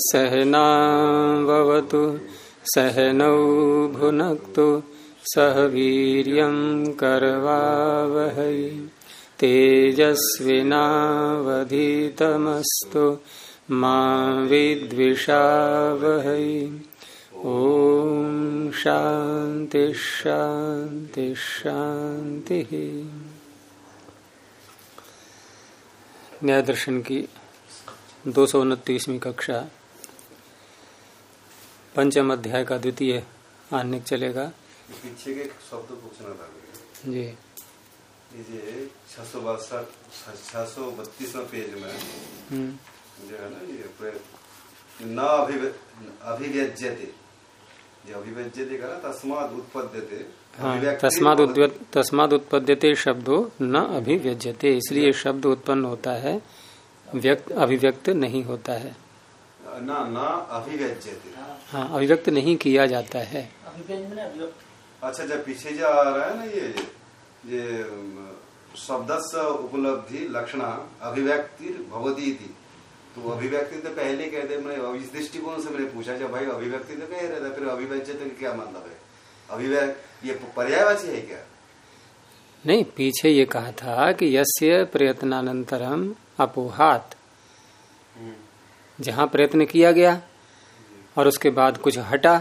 सहनावतु सहनौ भुनक्तु सह वीर्यं करवावहै तेजस्विनावधीतमस्तु मा विद्विषावहै। ओम शांति शांति शांति। न्याय दर्शन की 229वीं कक्षा, पंचम अध्याय का द्वितीय आन्निक चलेगा। पीछे के शब्द पूछना था जी। ये 632 पेज में जो है ना, ये न अभिव्यज्यते, जो अभिव्यज्यते का ना तस्माद उत्पद्यते। हाँ, तस्माद उत्पद्यते शब्दो न अभिव्यज्यते, इसलिए शब्द उत्पन्न होता है, अभिव्यक्त नहीं होता है। ना अभिव्यज्यते, हाँ, अभिव्यक्त नहीं किया जाता है। अच्छा, जब पीछे जो आ रहा है ना, ये शब्दस्य उपलब्धि लक्षण अभिव्यक्ति भवती थी, तो अभिव्यक्ति तो पहले कहते, मैं इस दृष्टिकोण से मैंने पूछा, जब भाई अभिव्यक्ति तो कह रहा था, फिर अभिव्यज्यते का क्या मतलब है? अभिव्यक्त ये पर्यायवाची है क्या? नहीं, पीछे ये कहा था कि यस्य प्रयत्नानंतरम अपोहात, जहाँ प्रयत्न किया गया और उसके बाद कुछ हटा,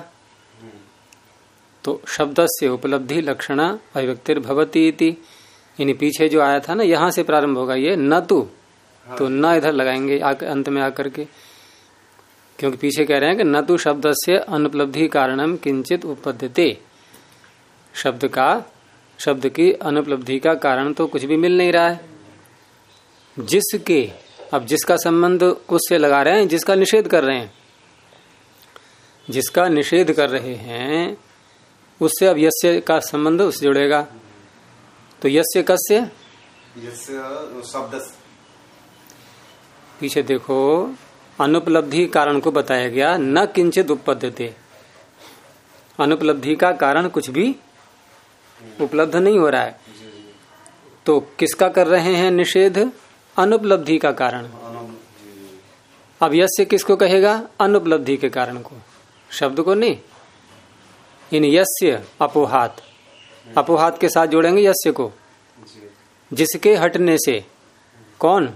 तो शब्दस्य उपलब्धि लक्षण अभिव्यक्तिर्भवति इति। यानी पीछे जो आया था ना, यहाँ से प्रारंभ होगा ये न तू, तो न इधर लगाएंगे अंत में आकर के, क्योंकि पीछे कह रहे हैं कि न तू शब्दस्य अनुपलब्धि कारणम किंचित उपपद्यते। शब्द की अनुपलब्धि का कारण तो कुछ भी मिल नहीं रहा है। जिसके, अब जिसका संबंध उससे लगा रहे हैं, जिसका निषेध कर रहे हैं, जिसका निषेध कर रहे हैं उससे अब यस्य का संबंध उससे जुड़ेगा। तो यस्य कस्य, शब्द पीछे देखो, अनुपलब्धि कारण को बताया गया, न किंचित उपपद्यते। अनुपलब्धि का कारण कुछ भी उपलब्ध नहीं हो रहा है, तो किसका कर रहे हैं निषेध? अनुपलब्धि का कारण। अब यस्य किसको कहेगा? अनुपलब्धि के कारण को, शब्द को नहीं। इन यस्य अपोहात, अपोहात के साथ जोड़ेंगे यस्य को, जिसके हटने से। कौन?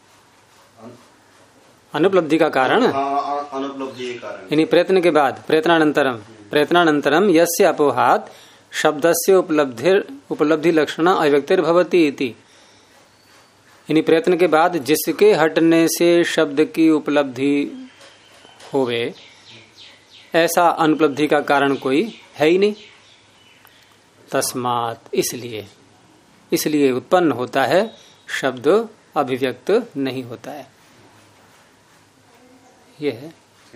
अनुपलब्धि का कारण, अनुपलब्धि के कारण, यानी प्रयत्न के बाद, प्रयत्नानंतरम यस्य अपोहात शब्दस्य उपलब्धि लक्षण अभिव्यक्तिर्भवति इति। यानी प्रयत्न के बाद जिसके हटने से शब्द की उपलब्धि होवे, ऐसा अनुपलब्धि का कारण कोई है ही नहीं। तस्मात्, इसलिए उत्पन्न होता है, शब्द अभिव्यक्त नहीं होता है। ये है।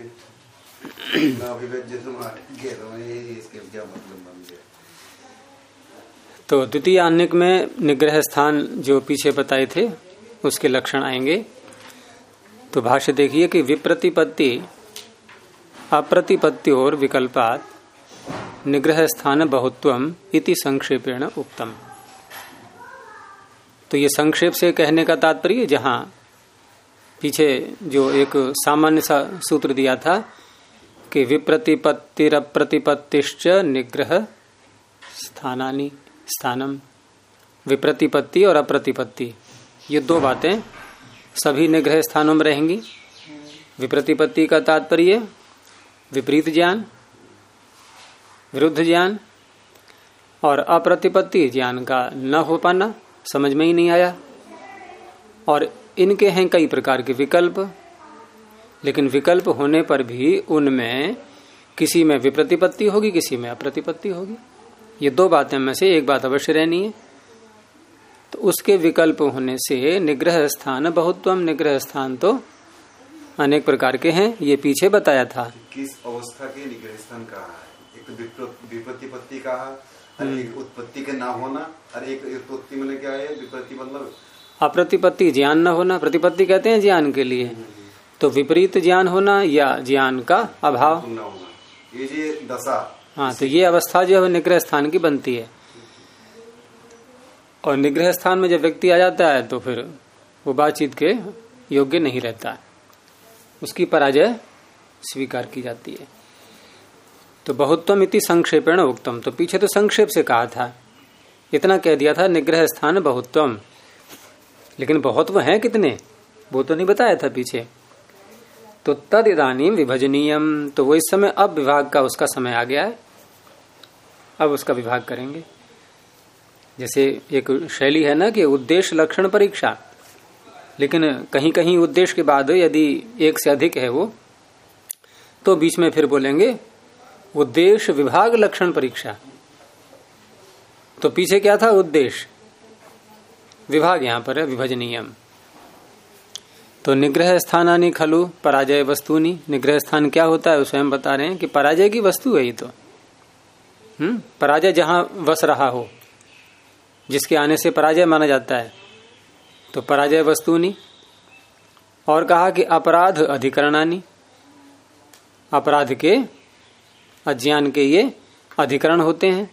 तो द्वितीय आन्निक में निग्रह स्थान जो पीछे बताए थे उसके लक्षण आएंगे। तो भाष्य देखिए कि विप्रतिपत्ति अप्रतिपत्ति और विकल्पात निग्रह स्थान बहुत्वम इति संक्षेपेण उक्तम। तो ये संक्षेप से कहने का तात्पर्य, जहां पीछे जो एक सामान्य सा सूत्र दिया था कि विप्रतिपत्तिरप्रतिपत्तिश्च निग्रह स्थानम, विप्रतिपत्ति और अप्रतिपत्ति, ये दो बातें सभी निग्रह स्थानों में रहेंगी। विप्रतिपत्ति का तात्पर्य विपरीत ज्ञान, विरुद्ध ज्ञान, और अप्रतिपत्ति ज्ञान का न हो पाना, समझ में ही नहीं आया। और इनके हैं कई प्रकार के विकल्प, लेकिन विकल्प होने पर भी उनमें किसी में विप्रतिपत्ति होगी, किसी में अप्रतिपत्ति होगी। ये दो बातें में से एक बात अवश्य रहनी है। तो उसके विकल्प होने से निग्रह स्थान बहुत्वम, निग्रह स्थान तो अनेक प्रकार के हैं, ये पीछे बताया था। किस अवस्था के निग्रह स्थान कहा है? एक विप्रतिपत्ति कहा, एक उत्पत्ति के ना होना, और एक उत्पत्ति में क्या है? विप्रति मतलब अप्रतिपत्ति, ज्ञान न होना। प्रतिपत्ति कहते हैं ज्ञान के लिए, तो विपरीत ज्ञान होना या ज्ञान का अभाव न होना, ये दशा। हाँ, तो ये अवस्था जो है निग्रह स्थान की बनती है। और निग्रह स्थान में जब व्यक्ति आ जाता है तो फिर वो बातचीत के योग्य नहीं रहता, उसकी पराजय स्वीकार की जाती है। तो बहुत्वम इति संक्षेपेण उक्तम, तो पीछे तो संक्षेप से कहा था, इतना कह दिया था निग्रह स्थान बहुत्वम, लेकिन बहुत्व है कितने वो तो नहीं बताया था पीछे। तो तद इदानीम विभजनीयम, तो वो इस समय अब विभाग का उसका समय आ गया है, अब उसका विभाग करेंगे। जैसे एक शैली है ना कि उद्देश्य लक्षण परीक्षा, लेकिन कहीं कहीं उद्देश्य के बाद यदि एक से अधिक है वो, तो बीच में फिर बोलेंगे उद्देश्य विभाग लक्षण परीक्षा। तो पीछे क्या था? उद्देश्य, विभाग यहां पर है विभजनीयम। तो निग्रह स्थानानि खलु पराजय वस्तुनि, निग्रह स्थान क्या होता है स्वयं बता रहे हैं कि पराजय की वस्तु है ये तो। पराजय जहां वस रहा हो, जिसके आने से पराजय माना जाता है, तो पराजय वस्तुनि। और कहा कि अपराध अधिकरणानि, अपराध के अज्ञान के ये अधिकरण होते हैं।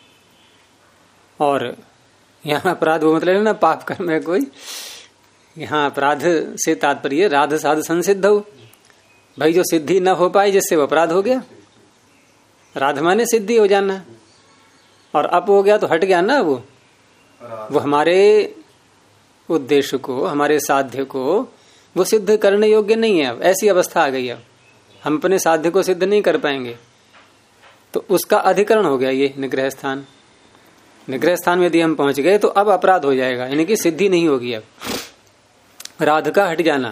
और यहाँ अपराध वो मतलब ना पाप कर्म है कोई, यहाँ अपराध से तात्पर्य राध साध संसिद्ध हो, भाई जो सिद्धि न हो पाई जिससे वो अपराध हो गया। राध माने सिद्धि हो जाना, और अप हो गया तो हट गया ना वो हमारे उद्देश्य को, हमारे साध्य को वो सिद्ध करने योग्य नहीं है। अब ऐसी अवस्था आ गई है, हम अपने साध्य को सिद्ध नहीं कर पाएंगे, तो उसका अधिकरण हो गया ये निग्रह स्थान। निग्रह स्थान में यदि हम पहुंच गए तो अब अपराध हो जाएगा, यानी कि सिद्धि नहीं होगी, अब राध का हट जाना।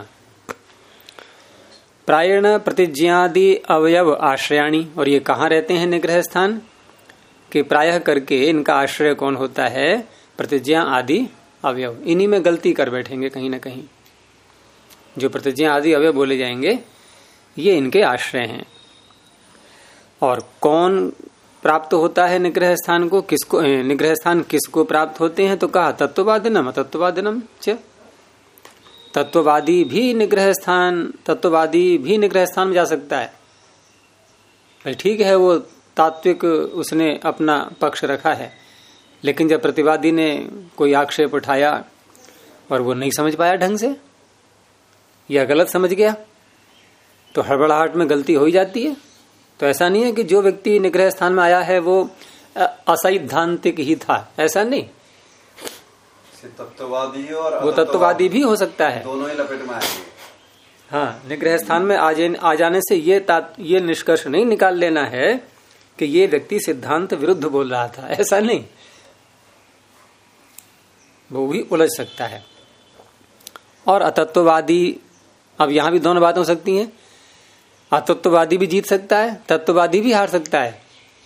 प्रायण प्रतिज्ञादि अवयव आश्रयाणी, और ये कहाँ रहते हैं निग्रह स्थान? कि प्रायः करके इनका आश्रय कौन होता है? प्रतिज्ञा आदि अवयव। इन्हीं में गलती कर बैठेंगे कहीं ना कहीं, जो प्रतिज्ञा आदि अवयव बोले जाएंगे ये इनके आश्रय हैं। और कौन प्राप्त होता है निग्रह स्थान को? किसको निग्रह स्थान किसको प्राप्त होते हैं? तो कहा तत्ववादिनम तत्ववादिनम च, तत्ववादी भी निग्रह स्थान में जा सकता है। भाई ठीक है, वो तात्विक उसने अपना पक्ष रखा है, लेकिन जब प्रतिवादी ने कोई आक्षेप उठाया और वो नहीं समझ पाया ढंग से या गलत समझ गया, तो हड़बड़ाहट में गलती हो ही जाती है। तो ऐसा नहीं है कि जो व्यक्ति निग्रह स्थान में आया है वो असैद्धांतिक ही था, ऐसा नहीं। तत्ववादी और वो तत्ववादी भी हो सकता है, दोनों ही लपेट में आएंगे। हाँ, निग्रह स्थान में आ जाने से ये निष्कर्ष नहीं निकाल लेना है कि ये व्यक्ति सिद्धांत विरुद्ध बोल रहा था, ऐसा नहीं, वो भी उलझ सकता है। और अतत्ववादी, अब यहां भी दोनों बातें हो सकती हैं, अतत्ववादी भी जीत सकता है, तत्ववादी भी हार सकता है।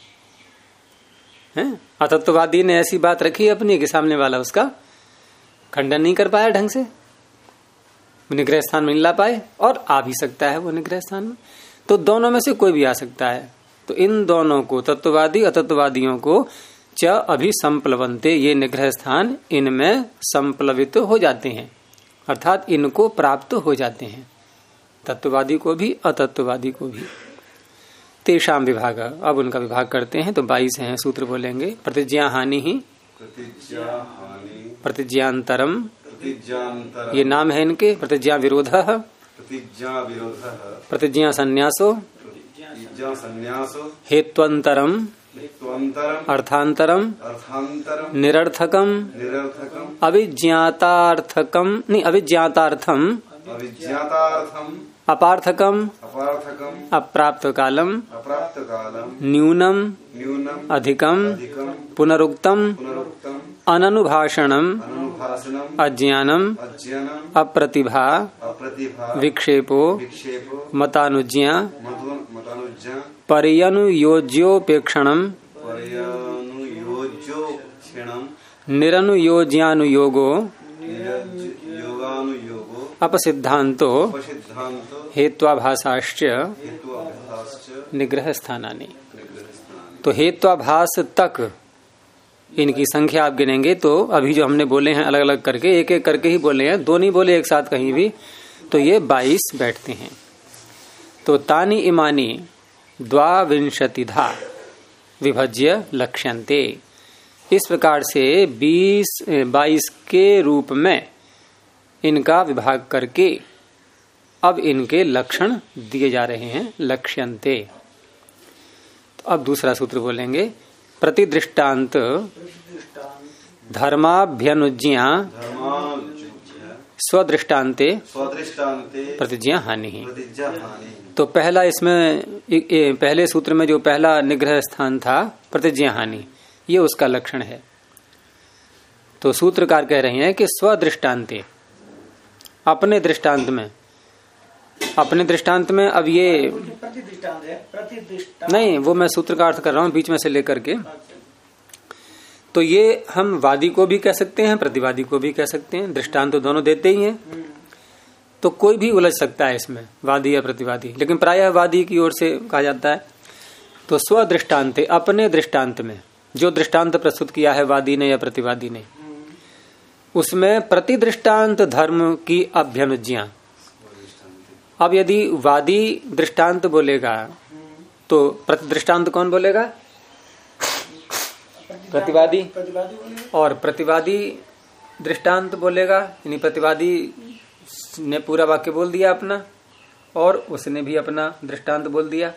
अतत्ववादी ने ऐसी बात रखी अपनी कि सामने वाला उसका खंडन नहीं कर पाया ढंग से, निग्रह स्थान में नहीं ला पाए, और आ भी सकता है वो निग्रह स्थान में। तो दोनों में से कोई भी आ सकता है। तो इन दोनों को, तत्ववादी अतत्ववादियों को च अभिसंप्लवन्ते, ये निग्रह स्थान इनमें संप्लवित हो जाते हैं, अर्थात इनको प्राप्त हो जाते हैं, तत्ववादी को भी अतत्ववादी को भी। तेषाम विभाग, अब उनका विभाग करते हैं। तो 22 हैं सूत्र बोलेंगे। प्रतिज्ञा हानि ही, प्रतिज्ञांतरम, ये नाम है इनके। प्रतिज्ञा विरोध, प्रतिज्ञा संन्यासो, हेत्वंतरम, अर्थांतरम, निरर्थकम, अविज्ञातार्थकम नहीं अविज्ञातार्थम, अपार्थकम, अप्राप्त कालम, न्यूनम, अधिकम, पुनरुक्तम, अननुभाषणम, अज्ञानम, अप्रतिभा, विक्षेपो, मतानुज्ञा, पर्यनुयोज्योपेक्षणम, निरनुयोज्यानुयोगो, अपसिद्धांतो, हेत्वाभासाश्च निग्रह स्थानानि। तो हेत्वाभास तक इनकी संख्या आप गिनेंगे तो अभी जो हमने बोले हैं अलग अलग करके, एक एक करके ही बोले हैं, दो नहीं बोले एक साथ कहीं भी, तो ये 22 बैठते हैं। तो तानि इमानी द्वाविंशतिधा विभज्य लक्ष्यन्ते, इस प्रकार से 22 के रूप में इनका विभाग करके अब इनके लक्षण दिए जा रहे हैं, लक्ष्यन्ते। तो अब दूसरा सूत्र बोलेंगे, प्रतिदृष्टांत धर्माभ्यनुज्ञा स्वदृष्टान्ते प्रतिज्ञा हानि। तो पहला इसमें पहले सूत्र में जो पहला निग्रह स्थान था प्रतिज्ञा हानि, ये उसका लक्षण है। तो सूत्रकार कह रहे हैं कि स्वदृष्टान्ते, अपने दृष्टांत में, अपने दृष्टांत में। अब ये प्रतिदृष्टांत है, प्रतिदृष्टांत नहीं, वो मैं सूत्र का अर्थ कर रहा हूं बीच में से लेकर के। तो ये हम वादी को भी कह सकते हैं, प्रतिवादी को भी कह सकते हैं, दृष्टांत तो दोनों देते ही हैं। तो कोई भी उलझ सकता है इसमें, वादी या प्रतिवादी, लेकिन प्रायः वादी की ओर से कहा जाता है। तो स्वदृष्टांत, अपने दृष्टांत में जो दृष्टांत प्रस्तुत किया है वादी ने या प्रतिवादी ने, उसमें प्रतिदृष्टांत धर्म की अभ्यनुज्ञा। अब यदि वादी दृष्टांत बोलेगा तो प्रतिदृष्टांत कौन बोलेगा? प्रतिवादी। और प्रतिवादी दृष्टांत बोलेगा, यानी प्रतिवादी ने पूरा वाक्य बोल दिया अपना और उसने भी अपना दृष्टांत बोल दिया।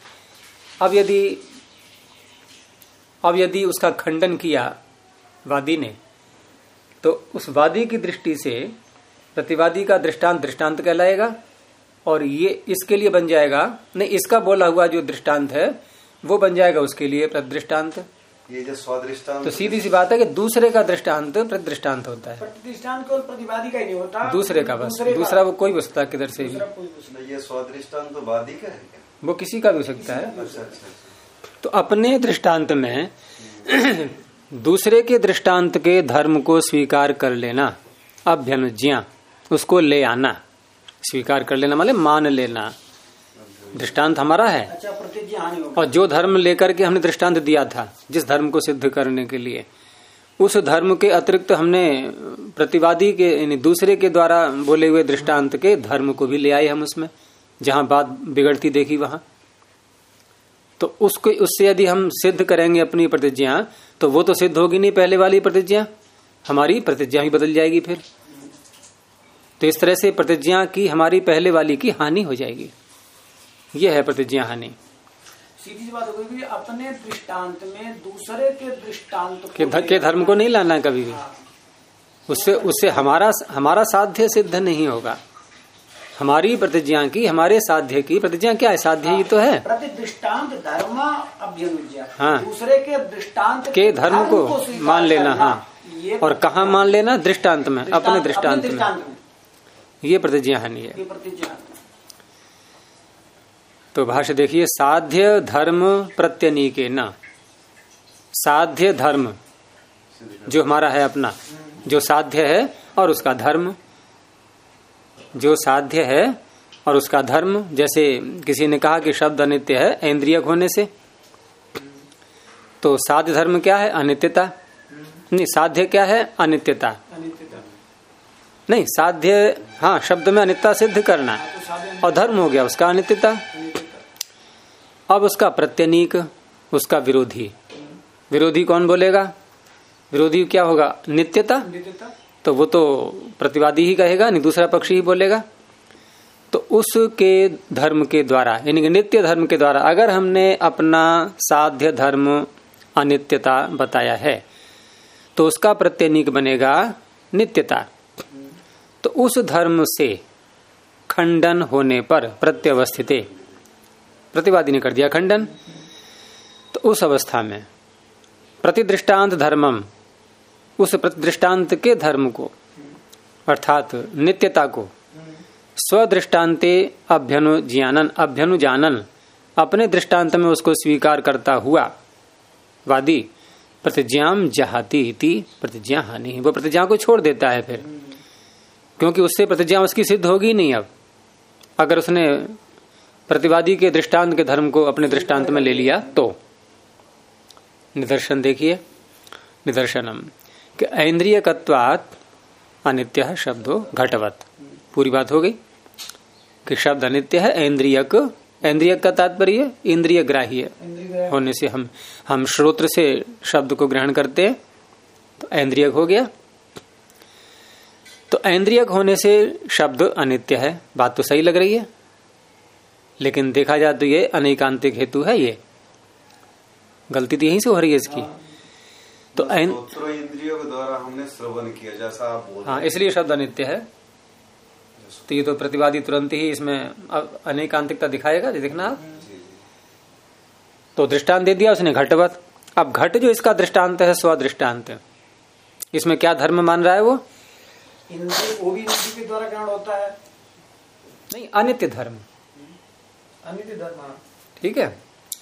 अब यदि उसका खंडन किया वादी ने, तो उस वादी की दृष्टि से प्रतिवादी का दृष्टांत दृष्टांत कहलाएगा और ये इसके लिए बन जाएगा, नहीं, इसका बोला हुआ जो दृष्टांत है वो बन जाएगा उसके लिए प्रतिदृष्टांत। ये जो स्वदृष्टांत, तो सीधी सी बात है कि दूसरे का दृष्टांत प्रतिदृष्टांत होता है, प्रतिदृष्टांत को प्रतिवादी का ही नहीं होता, दूसरे का बस, दूसरा वो कोई बसता किधर से भी। ये स्वदृष्टांत तो वादी का है क्या? वो किसी का भी हो सकता है। अच्छा। तो अपने दृष्टांत में दूसरे के दृष्टांत के धर्म को स्वीकार कर लेना, अभ्यनुज्ञा, उसको ले आना, स्वीकार कर लेना मतलब मान लेना। दृष्टांत हमारा है। अच्छा, प्रतिज्ञा हानि होगी। और जो धर्म लेकर के हमने दृष्टांत दिया था, जिस धर्म को सिद्ध करने के लिए, उस धर्म के अतिरिक्त हमने प्रतिवादी के यानी दूसरे के द्वारा बोले हुए दृष्टांत के धर्म को भी ले आए हम उसमें, जहां बात बिगड़ती देखी वहां। तो उससे यदि हम सिद्ध करेंगे अपनी प्रतिज्ञा, तो वो तो सिद्ध होगी नहीं पहले वाली प्रतिज्ञा, हमारी प्रतिज्ञा ही बदल जाएगी फिर। तो इस तरह से प्रतिज्ञा की हमारी पहले वाली की हानि हो जाएगी। यह है प्रतिज्ञा हानि। सीधी सी बात होगी, अपने दृष्टांत में दूसरे के दृष्टांत के धर्म को नहीं लाना कभी भी। उससे हमारा साध्य सिद्ध नहीं होगा। हमारी प्रतिज्ञा की, हमारे साध्य की, प्रतिज्ञा क्या है? साध्य ही तो है। प्रतिदृष्टांत धर्म अभ्यनुज्ञा, हाँ, दूसरे के दृष्टांत के धर्म को मान लेना। हाँ, और कहाँ मान लेना? दृष्टांत में, अपने दृष्टांत में। ये प्रतिज्ञा हानि है। तो भाष्य देखिए, साध्य धर्म प्रत्यनीके न, साध्य धर्म जो हमारा है अपना, जो साध्य है और उसका धर्म, जो साध्य है और उसका धर्म। जैसे किसी ने कहा कि शब्द अनित्य है इंद्रियक होने से, तो साध्य धर्म क्या है? अनित्यता। नहीं, साध्य क्या है? अनित्यता। नहीं, साध्य, हाँ, शब्द में अनित्यता सिद्ध करना, और धर्म हो गया उसका अनित्यता। अब उसका प्रत्यनीक, उसका विरोधी। विरोधी कौन बोलेगा? विरोधी क्या होगा? नित्यता। तो वो तो प्रतिवादी ही कहेगा, नहीं दूसरा पक्षी ही बोलेगा। तो उसके धर्म के द्वारा, यानी कि नित्य धर्म के द्वारा, अगर हमने अपना साध्य धर्म अनित्यता बताया है, तो उसका प्रत्यनीक बनेगा नित्यता। तो उस धर्म से खंडन होने पर प्रत्यवस्थिते, प्रतिवादी ने कर दिया खंडन, तो उस अवस्था में प्रतिदृष्टांत धर्मम, उस प्रतिदृष्टांत के धर्म को अर्थात नित्यता को स्वदृष्टान्ते अभ्यनुजानन, अपने दृष्टांत में उसको स्वीकार करता हुआ वादी प्रतिज्ञाम जहाती इति प्रतिज्ञा हानि, वो प्रतिज्ञा को छोड़ देता है फिर, क्योंकि उससे प्रतिज्ञा उसकी सिद्ध होगी नहीं। अब अगर उसने प्रतिवादी के दृष्टांत के धर्म को अपने दृष्टांत में ले लिया तो निदर्शन देखिए, निदर्शनम कि ऐन्द्रियकत्वात् अनित्य शब्दो घटवत। पूरी बात हो गई कि शब्द अनित्य है, ऐन्द्रियक, ऐन्द्रियक का तात्पर्य इंद्रिय ग्राह्य होने से हम श्रोत्र से शब्द को ग्रहण करते हैं, तो ऐन्द्रियक हो गया। तो ऐन्द्रियक होने से शब्द अनित्य है, बात तो सही लग रही है, लेकिन देखा जाए तो ये अनेकांतिक हेतु है। ये गलती तो यहीं से हो रही है इसकी। तो इंद्रियों के द्वारा हमने श्रवण किया, जैसा आप बोल रहे हैं। हाँ, इसलिए शब्द अनित्य है। तो ये तो प्रतिवादी तुरंत ही इसमें अनेकांतिकता दिखाएगा, देखना आप। तो दृष्टांत दे दिया उसने घटवत। अब घट जो इसका दृष्टांत है स्वदृष्टांत, इसमें क्या धर्म मान रहा है वो? वो भी इंद्रिय के द्वारा ग्रहण होता है, नहीं, अनित्य धर्म, अनित्य धर्म। ठीक है।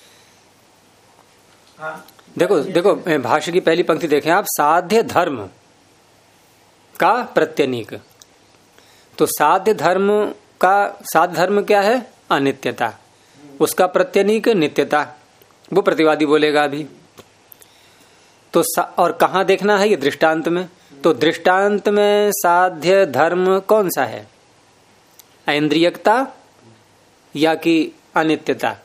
हाँ, देखो भाष्य की पहली पंक्ति देखें आप, साध्य धर्म का प्रत्यनीक। तो साध्य धर्म क्या है? अनित्यता। उसका प्रत्यनीक नित्यता, वो प्रतिवादी बोलेगा अभी। तो और कहाँ देखना है? ये दृष्टांत में। तो दृष्टांत में साध्य धर्म कौन सा है? ऐन्द्रियकता या कि अनित्यता?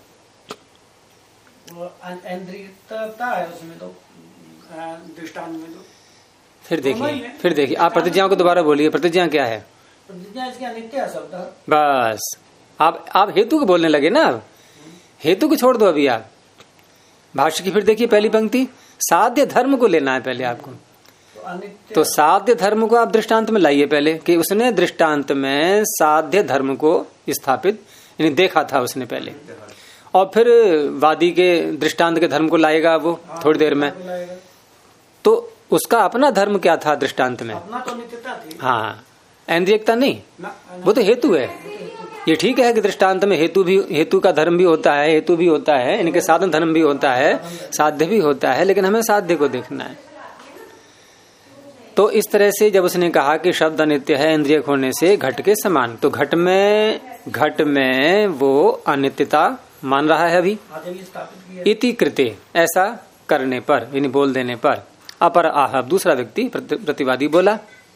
ऐन्द्रियकता है उसमें, तो दृष्टांत में तो। फिर देखिए आप प्रतिज्ञाओं को दोबारा बोलिए। प्रतिज्ञा क्या है? प्रतिज्ञा इसकी अनित्य शब्द। बस आप हेतु को बोलने लगे ना। अब हेतु को छोड़ दो अभी आप। भाष्य की फिर देखिए पहली पंक्ति, साध्य धर्म को लेना है पहले आपको। तो साध्य धर्म को आप दृष्टांत में लाइए पहले, कि उसने दृष्टांत में साध्य धर्म को स्थापित यानी देखा था उसने पहले, और फिर वादी के दृष्टांत के धर्म को लाएगा वो थोड़ी देर में। तो उसका अपना धर्म क्या था दृष्टांत में? अपना तो नित्यता थी। हाँ, ऐन्द्रियकता नहीं, वो तो हेतु है। ये ठीक है कि दृष्टांत में हेतु का धर्म भी होता है, हेतु भी होता है, इनके साधन धर्म भी होता है, साध्य भी होता है, लेकिन हमें साध्य को देखना है। तो इस तरह से जब उसने कहा कि शब्द अनित्य है इंद्रियक होने से घट के समान, तो घट में वो अनित्यता मान रहा है अभी। इति कृते, ऐसा करने पर यानी बोल देने पर। अपर आह, दूसरा व्यक्ति प्रतिवादी बोला।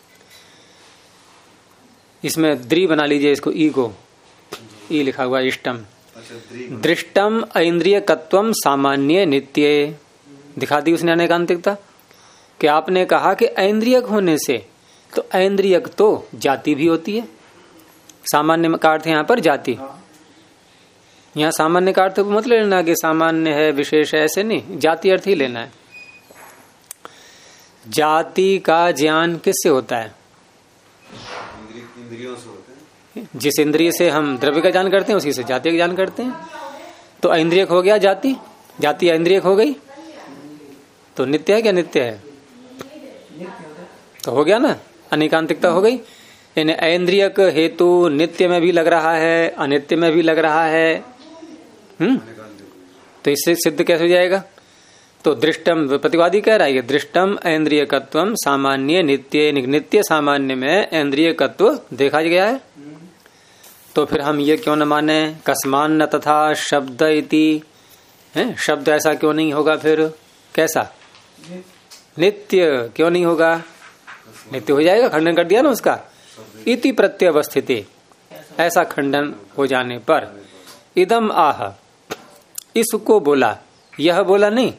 इसमें द्रि बना लीजिए इसको, ई को, ई लिखा हुआ इष्टम। दृष्टम ऐन्द्रियकत्वम सामान्य नित्य, दिखा दी उसने अनेकांतिकता। कि आपने कहा कि ऐन्द्रियक होने से, तो ऐन्द्रियक तो जाति भी होती है। सामान्य का अर्थ यहाँ पर जाति। यहाँ सामान्य का अर्थ मत लेना कि सामान्य है विशेष है, ऐसे नहीं, जाति अर्थ ही लेना है। जाति का ज्ञान किससे होता है? इंद्रियों से होते हैं। जिस इंद्रिय से हम द्रव्य का ज्ञान करते हैं उसी से जाति का ज्ञान करते हैं। तो ऐन्द्रियक हो गया जाति, जाति ऐन्द्रियक हो गई, तो नित्य है क्या? नित्य है तो हो गया ना, अनेकांतिकता हो गई। यानी ऐन्द्रियक हेतु नित्य में भी लग रहा है, अनित्य में भी लग रहा है। तो इससे सिद्ध कैसे हो जाएगा? तो दृष्टम, प्रतिवादी कह रहा है दृष्टम ऐन्द्रियकत्वम सामान्य नित्य, नित्य सामान्य में ऐन्द्रियकत्व देखा गया है। तो फिर हम ये क्यों न माने? कस्मान न तथा शब्द इति, शब्द ऐसा क्यों नहीं होगा? फिर कैसा? नित्य क्यों नहीं होगा? नित्य हो जाएगा, खंडन कर दिया ना उसका। इति प्रत्यवस्थिति, ऐसा खंडन हो जाने पर इदम आह, इसको बोला, यह बोला नहीं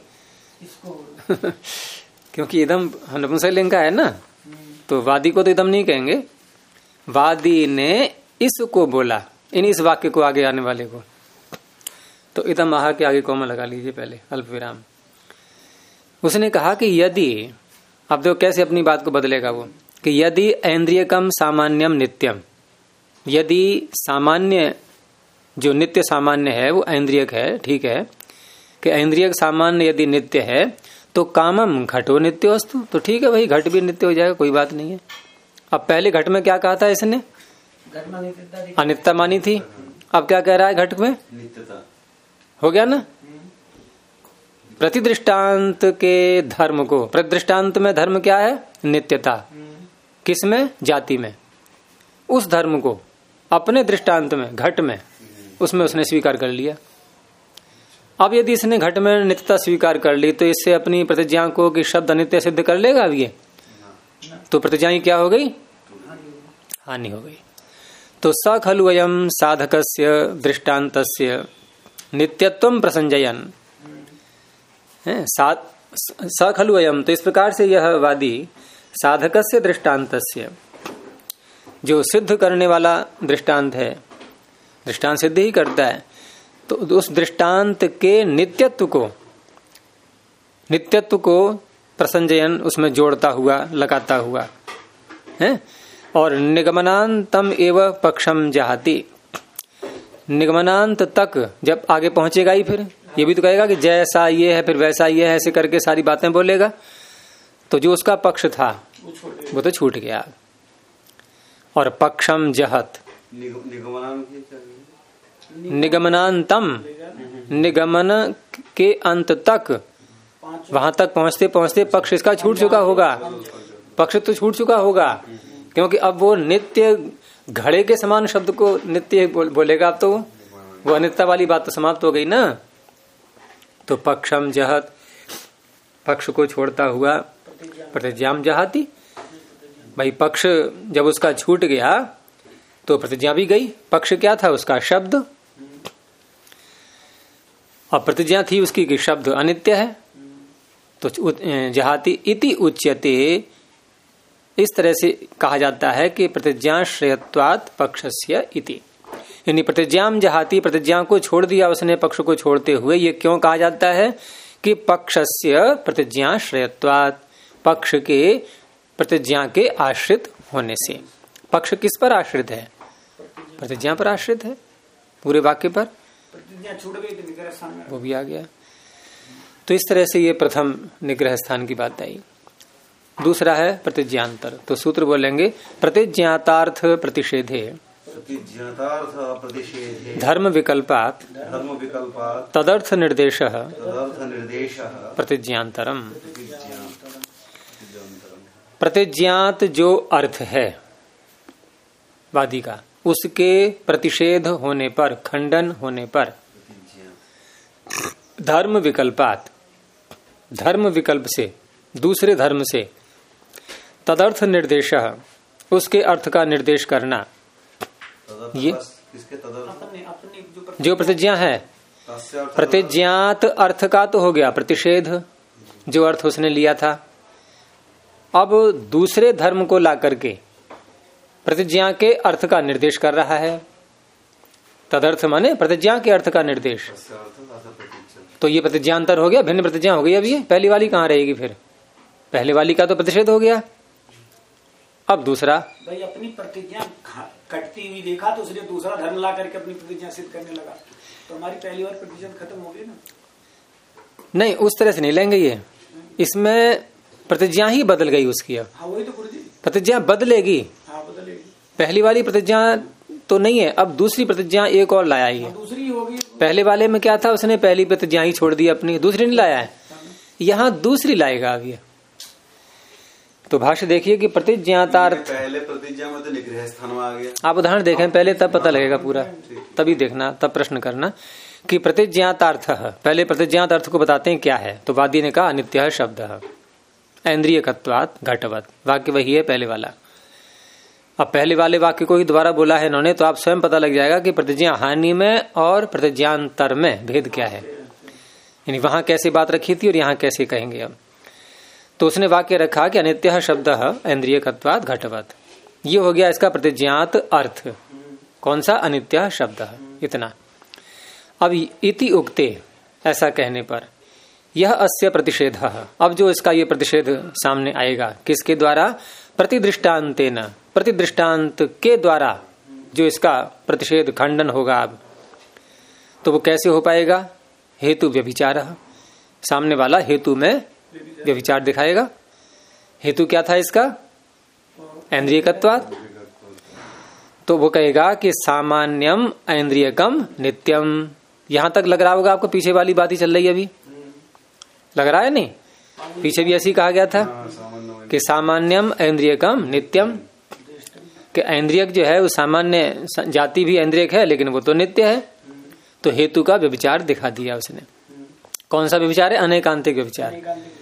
क्योंकि इदम नपुंसकलिंग का है ना, तो वादी को तो इदम नहीं कहेंगे। वादी ने इसको बोला, इस वाक्य को आगे आने वाले को। तो इदम आह के आगे कॉमा लगा लीजिए पहले, अल्प विराम। उसने कहा कि यदि, अब देखो कैसे अपनी बात को बदलेगा वो, कि यदि ऐन्द्रियकम सामान्यम नित्यम, यदि सामान्य जो नित्य सामान्य है वो ऐन्द्रियक है, ठीक है, कि ऐन्द्रियक सामान्य यदि नित्य है तो कामम घटो नित्य वस्तु, तो ठीक है भाई, घट भी नित्य हो जाएगा, कोई बात नहीं है। अब पहले घट में क्या कहा था इसने? अनित्यता मानी थी। अब क्या कह रहा है? घट में नित्यता हो गया ना। प्रतिदृष्टांत के धर्म को, प्रतिदृष्टांत में धर्म क्या है? नित्यता। किसमें? जाति में। उस धर्म को अपने दृष्टांत में, घट में, उसमें उसने स्वीकार कर लिया। अब यदि इसने घट में नित्यता स्वीकार कर ली तो इससे अपनी प्रतिज्ञा को कि शब्द अनित्य सिद्ध कर लेगा अब ये, तो प्रतिज्ञा क्या हो गई? हानि हो गई। तो स खलु अयम साधकस्य दृष्टान्तस्य नित्यत्वं प्रसंजयन्, स खलु अयम, तो इस प्रकार से यह वादी साधकस्य दृष्टान्तस्य, जो सिद्ध करने वाला दृष्टांत है, दृष्टांत सिद्ध ही करता है, तो उस दृष्टांत के नित्यत्व को प्रसंजयन उसमें जोड़ता हुआ, लगाता हुआ है। और निगमनांतम एवं पक्षम जहाति, निगमनांत तक जब आगे पहुंचेगा ही, फिर ये भी तो कहेगा कि जैसा ये है फिर वैसा ये है, ऐसे करके सारी बातें बोलेगा, तो जो उसका पक्ष था वो तो छूट गया। और पक्षम जहत, निगमनांतम, निगमन के अंत तक, वहां तक पहुंचते पहुंचते पक्ष इसका छूट चुका होगा, पक्ष तो छूट चुका होगा, क्योंकि अब वो नित्य घड़े के समान शब्द को नित्य बोलेगा, अब तो वो अनित्यता वाली बात तो समाप्त हो गई ना। तो पक्षम जहत, पक्ष को छोड़ता हुआ प्रतिज्ञाम जहाती, भाई पक्ष जब उसका छूट गया तो प्रतिज्ञा भी गई। पक्ष क्या था उसका? शब्द, और प्रतिज्ञा थी उसकी कि शब्द अनित्य है। तो जहाती इति उच्यते, इस तरह से कहा जाता है कि प्रतिज्ञाश्रयत्वात् पक्षस्य इति, यानी प्रतिज्ञाम जहाती, प्रतिज्ञा को छोड़ दिया उसने पक्ष को छोड़ते हुए। ये क्यों कहा जाता है कि पक्षस्य प्रतिज्ञाश्रयत्वात्, पक्ष के प्रतिज्ञा के आश्रित होने से। पक्ष किस पर आश्रित है? प्रतिज्ञा पर आश्रित है, पूरे वाक्य पर। प्रतिज्ञा छूट गई तो निग्रह स्थान में वो भी आ गया। तो इस तरह से ये प्रथम निग्रह स्थान की बात आई। दूसरा है प्रतिज्ञांतर। तो सूत्र बोलेंगे प्रतिज्ञातार्थ प्रतिषेधे, प्रतिज्ञातार्थ प्रतिषेधे धर्म विकल्पात, धर्म विकल्पात तदर्थ निर्देश, तदर्थ निर्देश प्रतिज्ञांतरम। प्रतिज्ञात जो अर्थ है वादी का, उसके प्रतिषेध होने पर, खंडन होने पर, धर्म विकल्पात, धर्म विकल्प से, दूसरे धर्म से, तदर्थ निर्देश, उसके अर्थ का निर्देश करना। ये जो प्रतिज्ञा है, प्रतिज्ञात अर्थ का तो हो गया प्रतिषेध, जो अर्थ उसने लिया था। अब दूसरे धर्म को ला करके प्रतिज्ञा के अर्थ का निर्देश कर रहा है। तदर्थ माने प्रतिज्ञा के अर्थ का निर्देश। तो ये प्रतिज्ञांतर हो गया, भिन्न प्रतिज्ञा हो गई। अब ये पहली वाली कहाँ रहेगी फिर? पहले वाली का तो प्रतिषेध हो गया। अब दूसरा, भाई अपनी प्रतिज्ञा कटती हुई देखा तो उसने दूसरा धर्म ला करके अपनी प्रतिज्ञा सिद्ध करने लगा, तो हमारी पहली बार प्रतिज्ञा खत्म हो गई ना। नहीं, उस तरह से नहीं लेंगे ये। इसमें प्रतिज्ञा ही बदल गई उसकी। अब हाँ वही तो गुरुजी, प्रतिज्ञा बदलेगी। हाँ बदलेगी। पहली वाली प्रतिज्ञा तो नहीं है, अब दूसरी प्रतिज्ञा एक और लाया ही है। दूसरी होगी। पहले वाले में क्या था, उसने पहली प्रतिज्ञा ही छोड़ दी अपनी, दूसरी नहीं लाया है। यहाँ दूसरी लाएगा अब ये। तो भाष्य देखिए कि प्रतिज्ञातार्थ, पहले प्रतिज्ञा में तो निग्रह स्थान में आ गया। आप उदाहरण देखें पहले, तब पता लगेगा पूरा, तभी देखना, तब प्रश्न करना कि प्रतिज्ञातार्थ, पहले प्रतिज्ञात अर्थ को बताते हैं क्या है। तो वादी ने कहा अनित्य शब्द ऐन्द्रियकत्वात् घटवत्, वाक्य वही है पहले वाला। अब पहले वाले वाक्य को ही दोबारा बोला है इन्होंने, तो आप स्वयं पता लग जाएगा कि प्रतिज्ञा हानि में और प्रतिज्ञांतर में भेद क्या है, यानी वहां कैसे बात रखी थी और यहाँ कैसे कहेंगे अब। तो उसने वाक्य रखा कि अनित्य शब्द ऐन्द्रियकत्वात् घटवत्, ये हो गया इसका प्रतिज्ञात अर्थ। कौन सा? अनित्य शब्द, इतना। अब इति उक्ते, ऐसा कहने पर, यह अस्य प्रतिषेध, अब जो इसका ये प्रतिषेध सामने आएगा किसके द्वारा? प्रतिदृष्टांतेन, प्रतिदृष्टांत के द्वारा जो इसका प्रतिषेध खंडन होगा। अब तो वो कैसे हो पाएगा? हेतु व्यभिचार, सामने वाला हेतु में व्यभिचार दिखाएगा। हेतु क्या था इसका? ऐन्द्रियकत्वात्। तो वो कहेगा कि सामान्यम ऐन्द्रियकम नित्यम। यहां तक लग रहा होगा आपको, पीछे वाली बात ही चल रही है अभी, लग रहा है नहीं? पीछे भी ऐसे ही कहा गया था कि सामान्यम ऐन्द्रियकम नित्यम, कि ऐन्द्रियक जो है वो सामान्य जाति भी ऐन्द्रियक है, लेकिन वो तो नित्य है। तो हेतु का व्यभिचार दिखा दिया उसने। कौन सा व्यभिचार है? अनेकांतिक व्यभिचार।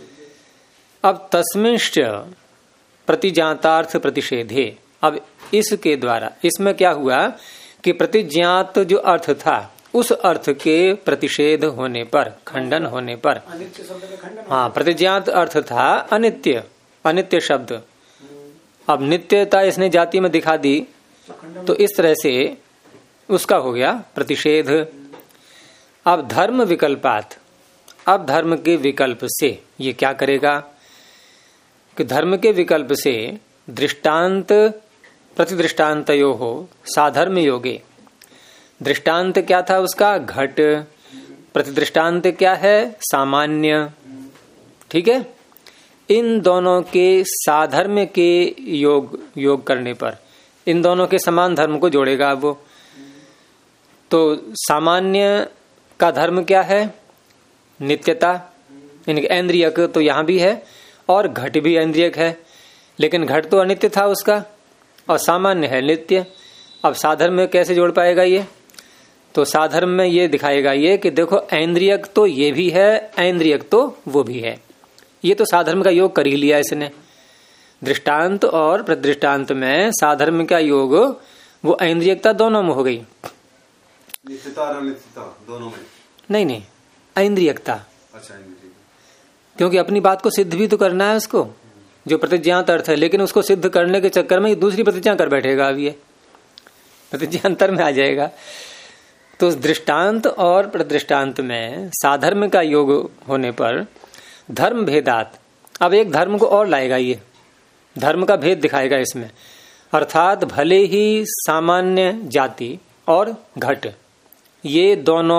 अब तस्मिंश्च प्रतिज्ञातार्थ प्रतिषेधे, अब इसके द्वारा, इसमें क्या हुआ कि प्रतिज्ञात जो अर्थ था उस अर्थ के प्रतिषेध होने पर, खंडन होने पर, अनित्य शब्द का खंडन। हाँ, प्रतिज्ञात अर्थ था अनित्य, अनित्य शब्द। अब नित्यता इसने जाति में दिखा दी, तो इस तरह से उसका हो गया प्रतिषेध। अब धर्म विकल्पात, अब धर्म के विकल्प से ये क्या करेगा कि धर्म के विकल्प से दृष्टांत प्रतिदृष्टांतयो हो साधर्म योगे। दृष्टांत क्या था उसका? घट। प्रतिदृष्टांत क्या है? सामान्य। ठीक है, इन दोनों के साधर्म के योग करने पर इन दोनों के समान धर्म को जोड़ेगा वो। तो सामान्य का धर्म क्या है? नित्यता, यानी ऐन्द्रियक तो यहां भी है और घट भी ऐन्द्रियक है, लेकिन घट तो अनित्य था उसका और सामान्य है नित्य। अब साधर्म में कैसे जोड़ पाएगा ये? तो साधर्म में ये दिखाएगा ये कि देखो ऐन्द्रियक तो ये भी है, ऐन्द्रियक तो वो भी है। ये तो साधर्म का योग कर ही लिया इसने। दृष्टांत और प्रदृष्टांत में साधर्म का योग वो ऐन्द्रियकता दोनों में हो गई। नित्यता और अनित्यता दोनों में? नहीं, ऐन्द्रियकता। अच्छा, क्योंकि अपनी बात को सिद्ध भी तो करना है उसको, जो प्रतिज्ञात अर्थ है, लेकिन उसको सिद्ध करने के चक्कर में दूसरी प्रतिज्ञा कर बैठेगा। अब ये प्रतिज्ञांतर में आ जाएगा। तो दृष्टांत और प्रदृष्टांत में साधर्म का योग होने पर धर्म भेदात, अब एक धर्म को और लाएगा, ये धर्म का भेद दिखाएगा इसमें। अर्थात भले ही सामान्य जाति और घट ये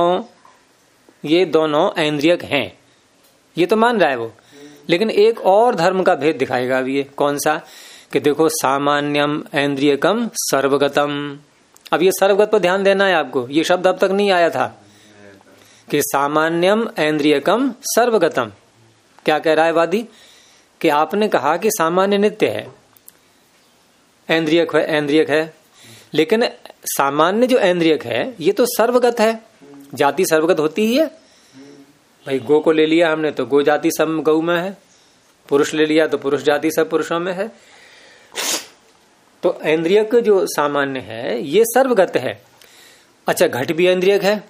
दोनों ऐन्द्रियक हैं, ये तो मान रहा है वो, लेकिन एक और धर्म का भेद दिखाएगा अब ये। कौन सा? कि देखो सामान्यम ऐन्द्रियकम सर्वगतम। अब ये सर्वगत पर ध्यान देना है आपको, ये शब्द अब तक नहीं आया था कि सामान्यम ऐन्द्रियकम सर्वगतम। क्या कह रहा है वादी? कि आपने कहा कि सामान्य नित्य है, ऐन्द्रियक है, लेकिन सामान्य जो ऐन्द्रियक है ये तो सर्वगत है। जाति सर्वगत होती ही है भाई। गो को ले लिया हमने तो गो जाति सब गौ में है, पुरुष ले लिया तो पुरुष जाति सब पुरुषों में है। तो ऐन्द्रियक जो सामान्य है ये सर्वगत है। अच्छा, घट भी ऐन्द्रियक है,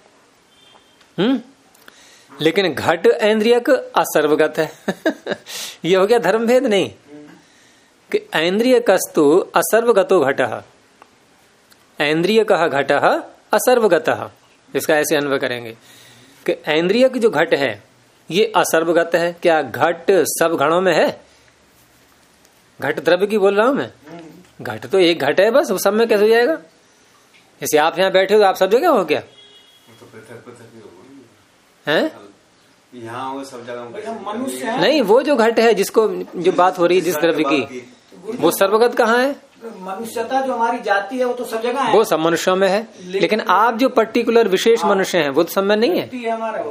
लेकिन घट ऐन्द्रियक असर्वगत है। ये हो गया धर्म भेद। नहीं कि ऐन्द्रियकस्तु असर्वगतो घटः, ऐन्द्रियकः घटः असर्वगतः। इसका ऐसे अन्वय करेंगे कि ऐन्द्रियक जो घट है ये असर्वगत है। क्या घट सब घड़ों में है? घट द्रव्य की बोल रहा हूं मैं। घट तो एक घट है बस, वो सब में कैसे हो जाएगा? जैसे आप यहाँ बैठे हो तो आप सब जगह हो क्या? तो पृथक हैं? यहाँ हो सब जगह मनुष्य नहीं, वो जो घट है जिसको जो बात हो रही है जिस द्रव्य की, वो सर्वगत कहाँ है? मनुष्यता जो हमारी जाति है वो तो सब जगह है, वो सब मनुष्यों में है, लेकिन आप जो पर्टिकुलर विशेष मनुष्य हैं वो तो सब में नहीं है। हमारा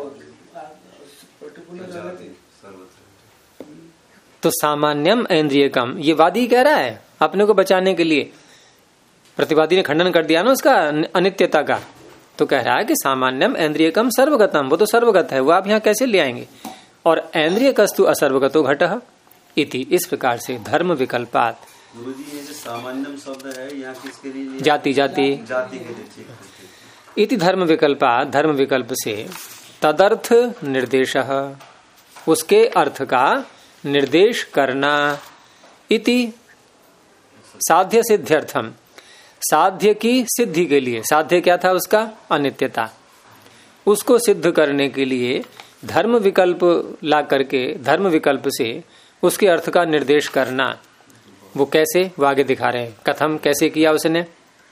तो सामान्यम ऐन्द्रियकम ये वादी कह रहा है अपने को बचाने के लिए। प्रतिवादी ने खंडन कर दिया ना उसका अनित्यता का, तो कह रहा है कि सामान्यम ऐन्द्रियकम सर्वगतम, वो तो सर्वगत है, वो आप यहाँ कैसे ले आएंगे? और ऐन्द्रियकस्तु असर्वगतो घटः इति। इस प्रकार से धर्म विकल्पात। गुरुजी, ये जो सामान्यम शब्द है यहाँ किसके लिए? जाति जाति के लिए। इति धर्म विकल्पात, धर्म विकल्प से तदर्थ निर्देशः, उसके अर्थ का निर्देश करना। इति साध्य सिद्ध्यर्थम, साध्य की सिद्धि के लिए। साध्य क्या था उसका? अनित्यता। उसको सिद्ध करने के लिए धर्म विकल्प ला करके धर्म विकल्प से उसके अर्थ का निर्देश करना। वो कैसे? वो आगे दिखा रहे हैं। कथम, कैसे किया उसने?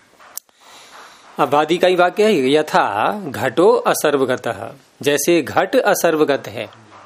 अब वादी का ही वाक्य है, यथा घटो असर्वगतः, जैसे घट असर्वगत है।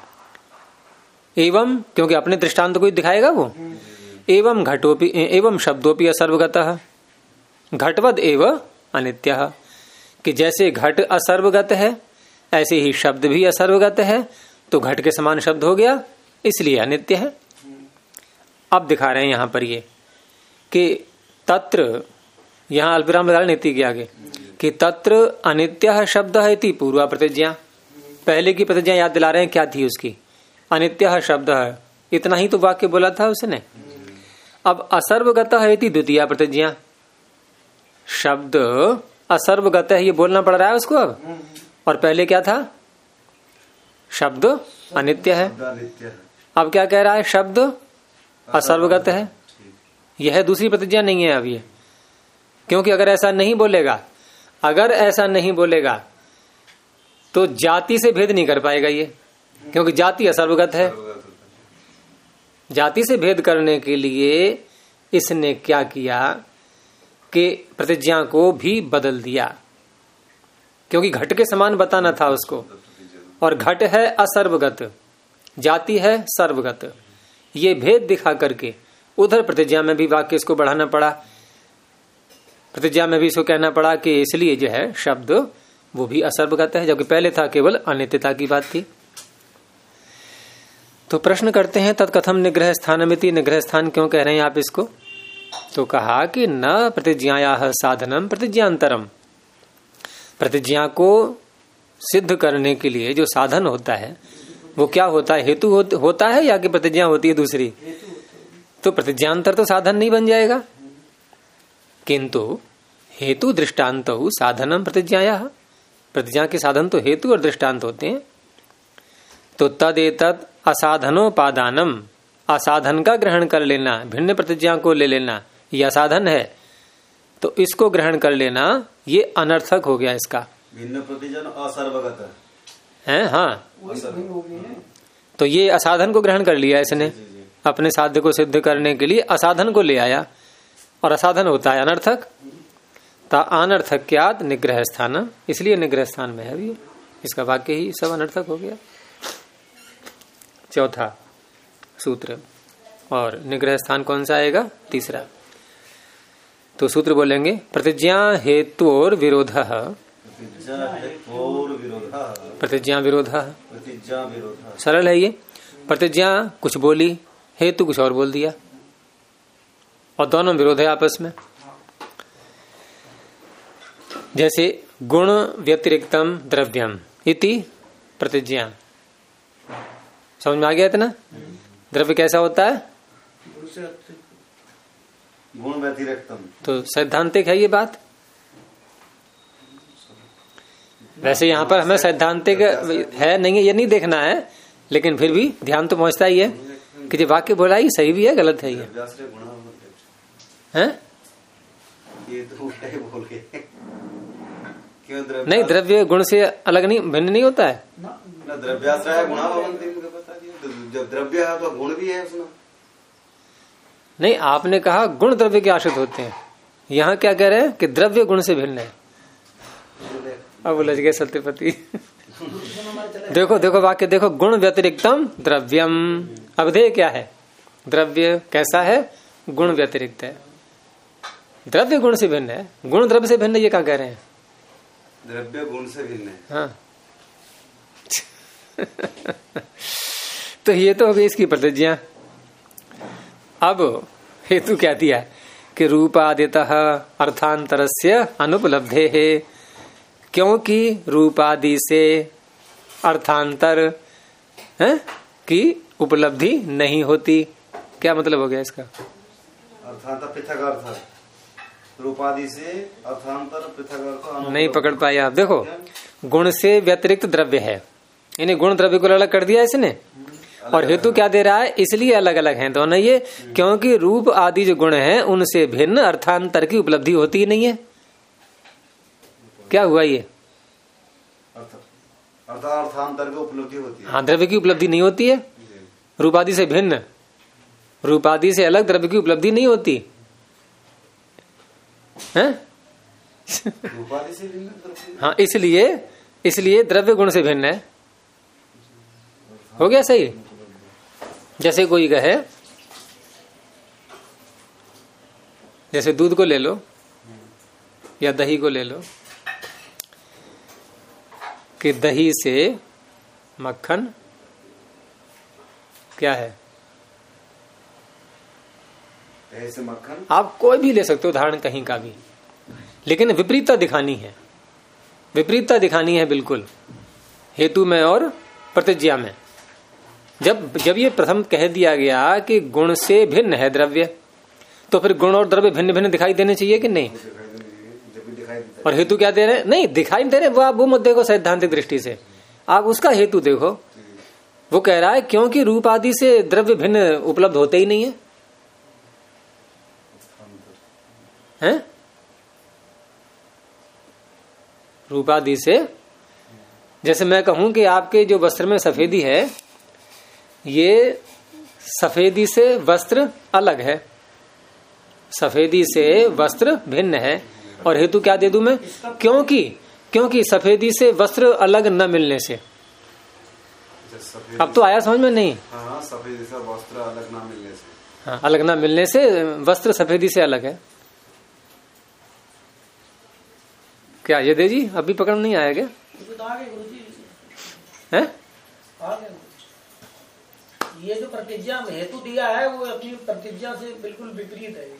एवं, क्योंकि अपने दृष्टांत को ही दिखाएगा वो। एवं घटोपि एवं शब्दोपि असर्वगतः घटवद एव अनित्यः, कि जैसे घट असर्वगत है ऐसे ही शब्द भी असर्वगत है, तो घट के समान शब्द हो गया, इसलिए अनित्य है। अब दिखा रहे हैं यहां पर ये कि तत्र, यहां अल्पविराम बता नीति के आगे कि तत्र अनित्य शब्द है इति पूर्वा प्रतिज्ञा। पहले की प्रतिज्ञा याद दिला रहे हैं, क्या थी उसकी? अनित्य शब्द है, इतना ही तो वाक्य बोला था उसने। अब असर्वगत है इति द्वितीय प्रतिज्ञा, शब्द असर्वगत है ये बोलना पड़ रहा है उसको अब। और पहले क्या था? शब्द अनित्य है। अब क्या कह रहा है? शब्द असर्वगत है। यह दूसरी प्रतिज्ञा नहीं है अब ये, क्योंकि अगर ऐसा नहीं बोलेगा तो जाति से भेद नहीं कर पाएगा ये, क्योंकि जाति असर्वगत है। जाति से भेद करने के लिए इसने क्या किया कि प्रतिज्ञा को भी बदल दिया, क्योंकि घट के समान बताना था उसको, और घट है असर्वगत, जाति है सर्वगत। ये भेद दिखा करके उधर प्रतिज्ञा में भी वाक्य इसको बढ़ाना पड़ा, प्रतिज्ञा में भी इसको कहना पड़ा कि इसलिए जो है शब्द वो भी असर्वगत है, जबकि पहले था केवल अनित्यता की बात थी। तो प्रश्न करते हैं तत्कथम निग्रह स्थानमिति, निग्रह स्थान क्यों कह रहे हैं आप इसको? तो कहा कि न प्रतिज्ञाया साधनम प्रतिज्ञांतरम, प्रतिज्ञा को सिद्ध करने के लिए जो साधन होता है वो क्या होता है? हेतु होता है या कि प्रतिज्ञा होती है दूसरी? तो प्रतिज्ञांतर तो साधन नहीं बन जाएगा, किंतु हेतु दृष्टांत साधनम प्रतिज्ञाया, प्रतिज्ञा के साधन तो हेतु और दृष्टांत होते हैं। तो तद एतत् असाधनोपादानम, असाधन का ग्रहण कर लेना, भिन्न प्रतिज्ञा को ले लेना, यह साधन है, तो इसको ग्रहण कर लेना ये अनर्थक हो गया इसका। भिन्न प्रतिज्ञा असर्वगत है, हाँ, तो ये असाधन को ग्रहण कर लिया इसने, अपने साध्य को सिद्ध करने के लिए असाधन को ले आया, और असाधन होता है अनर्थक। ता अनर्थक्यात निग्रह स्थान, इसलिए निग्रह स्थान में है भी, इसका वाक्य ही सब अनर्थक हो गया। चौथा सूत्र, और निग्रह स्थान कौन सा आएगा? तीसरा। तो सूत्र बोलेंगे प्रतिज्ञा हेतुर विरोध, प्रतिज्ञा विरोध, सरल है ये। प्रतिज्ञा कुछ बोली, हेतु कुछ और बोल दिया, और दोनों विरोध है आपस में। जैसे गुण व्यतिरिक्तम द्रव्यम इति प्रतिज्ञा, समझ में आ गया इतना? द्रव्य कैसा होता है? गुण व्यतिरिक्तम, तो सैद्धांतिक है ये बात। वैसे यहाँ पर हमें सैद्धांतिक है नहीं है ये नहीं देखना है, लेकिन फिर भी ध्यान तो पहुंचता ही है कि जो वाक्य बोला ये सही भी है गलत है ये, हैं? नहीं, द्रव्य गुण से अलग नहीं, भिन्न नहीं होता है। द्रव्याश्रय गुणा भवन्ति, जब द्रव्य है तो गुण भी है उसमें। नहीं, आपने कहा गुण द्रव्य के आश्रित होते हैं, यहाँ क्या कह रहे हैं कि द्रव्य गुण से भिन्न है। अब उलझ गए सत्यपति। देखो देखो वाक्य देखो, गुण व्यतिरिक्तम द्रव्यम, अवधेय क्या है? द्रव्य कैसा है? गुण व्यतिरिक्त है, द्रव्य गुण से भिन्न है, गुण द्रव्य से भिन्न, ये क्या कह रहे हैं? द्रव्य गुण से भिन्न है, हाँ। तो ये तो हो गई इसकी प्रतिज्ञा। अब हेतु क्या दिया कि रूपादितः अर्थांतरस्य अनुपलब्धे है, क्योंकि रूपादि से अर्थांतर है की उपलब्धि नहीं होती। क्या मतलब हो गया इसका? अर्थांतर पृथक अर्थ, रूपादि से अर्थांतर पृथक अर्थ नहीं पकड़ पाए आप। देखो, गुण से व्यतिरिक्त द्रव्य है, इन्हें गुण द्रव्य को अलग कर दिया इसने, और हेतु क्या दे रहा है? इसलिए अलग अलग हैं दोनों ये, क्योंकि रूप आदि जो गुण हैं उनसे भिन्न अर्थांतर की उपलब्धि होती ही नहीं है। क्या हुआ ये? अर्थांतर की उपलब्धि होती है, हाँ, द्रव्य की उपलब्धि नहीं होती है, रूपादि से भिन्न, रूपादि से अलग द्रव्य की उपलब्धि नहीं होती है। रूपादि से भिन्न, हाँ, इसलिए द्रव्य गुण से भिन्न है। हो गया सही? जैसे कोई कहे, जैसे दूध को ले लो या दही को ले लो, कि दही से मक्खन क्या है? दही से मक्खन, आप कोई भी ले सकते हो उदाहरण कहीं का भी, लेकिन विपरीतता दिखानी है, विपरीतता दिखानी है बिल्कुल, हेतु में और प्रतिज्ञा में। जब ये प्रथम कह दिया गया कि गुण से भिन्न है द्रव्य, तो फिर गुण और द्रव्य भिन्न भिन्न दिखाई देने चाहिए कि नहीं? और हेतु क्या दे रहे? नहीं दिखाई दे रहे, वो मुद्दे को सैद्धांतिक दृष्टि से आप उसका हेतु देखो। वो कह रहा है क्योंकि रूप आदि से द्रव्य भिन्न उपलब्ध होते ही नहीं है, हैं? रूपादि से, जैसे मैं कहूं कि आपके जो वस्त्र में सफेदी है, ये सफेदी से वस्त्र अलग है, सफेदी से वस्त्र भिन्न है, और हेतु क्या दे दूं मैं? क्योंकि सफेदी से वस्त्र अलग न मिलने से। अब तो आया समझ में? नहीं, हाँ, सफेदी से वस्त्र अलग ना मिलने से। हाँ, अलग ना मिलने से वस्त्र सफेदी से अलग है। क्या ये दे जी अभी पकड़ नहीं आया क्या? है? ये जो प्रतिज्ञा में हेतु दिया है वो अपनी प्रतिज्ञा से बिल्कुल विपरीत है।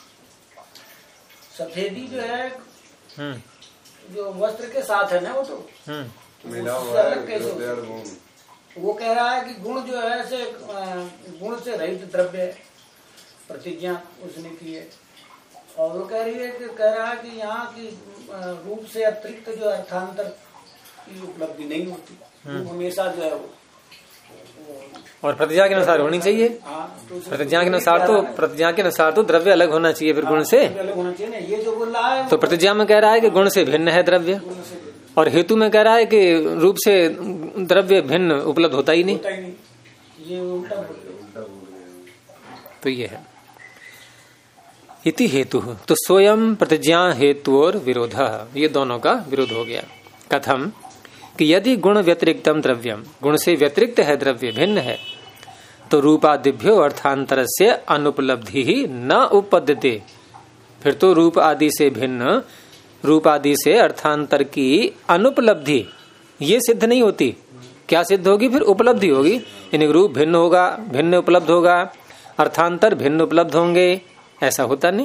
सफेदी जो है जो वस्त्र के साथ है ना, वो तो मिला हुआ है। वो कह रहा है कि गुण जो है से गुण से रहित द्रव्य है, प्रतिज्ञा उसने की है। और वो कह रहा है कि यहाँ की रूप से अतिरिक्त जो अर्थांतर की उपलब्धि नहीं होती, हमेशा जो है वो और प्रतिज्ञा के अनुसार होनी चाहिए। प्रतिज्ञा के अनुसार तो द्रव्य अलग होना चाहिए, फिर गुण से अलग होना चाहिए ना। ये जो बोल रहा है तो प्रतिज्ञा में कह रहा है कि गुण से भिन्न है द्रव्य, और हेतु में कह रहा है कि रूप से द्रव्य भिन्न उपलब्ध होता ही नहीं। ये उल्टा तो ये है इति हेतु। तो स्वयं प्रतिज्ञा हेतु और विरोध, ये दोनों का विरोध हो गया। कथम कि यदि गुण व्यतिरिक्तम द्रव्यम, गुण से व्यतिरिक्त है द्रव्य, भिन्न है, तो रूपादिभ्यो अर्थांतर से अनुपलब्धि ही न उपपद्यते। फिर तो रूप आदि से भिन्न, रूप आदि से अर्थांतर की अनुपलब्धि ये सिद्ध नहीं होती। क्या सिद्ध होगी? फिर उपलब्धि होगी। यानी रूप भिन्न होगा, भिन्न उपलब्ध होगा, अर्थांतर भिन्न उपलब्ध होंगे, ऐसा होता नहीं।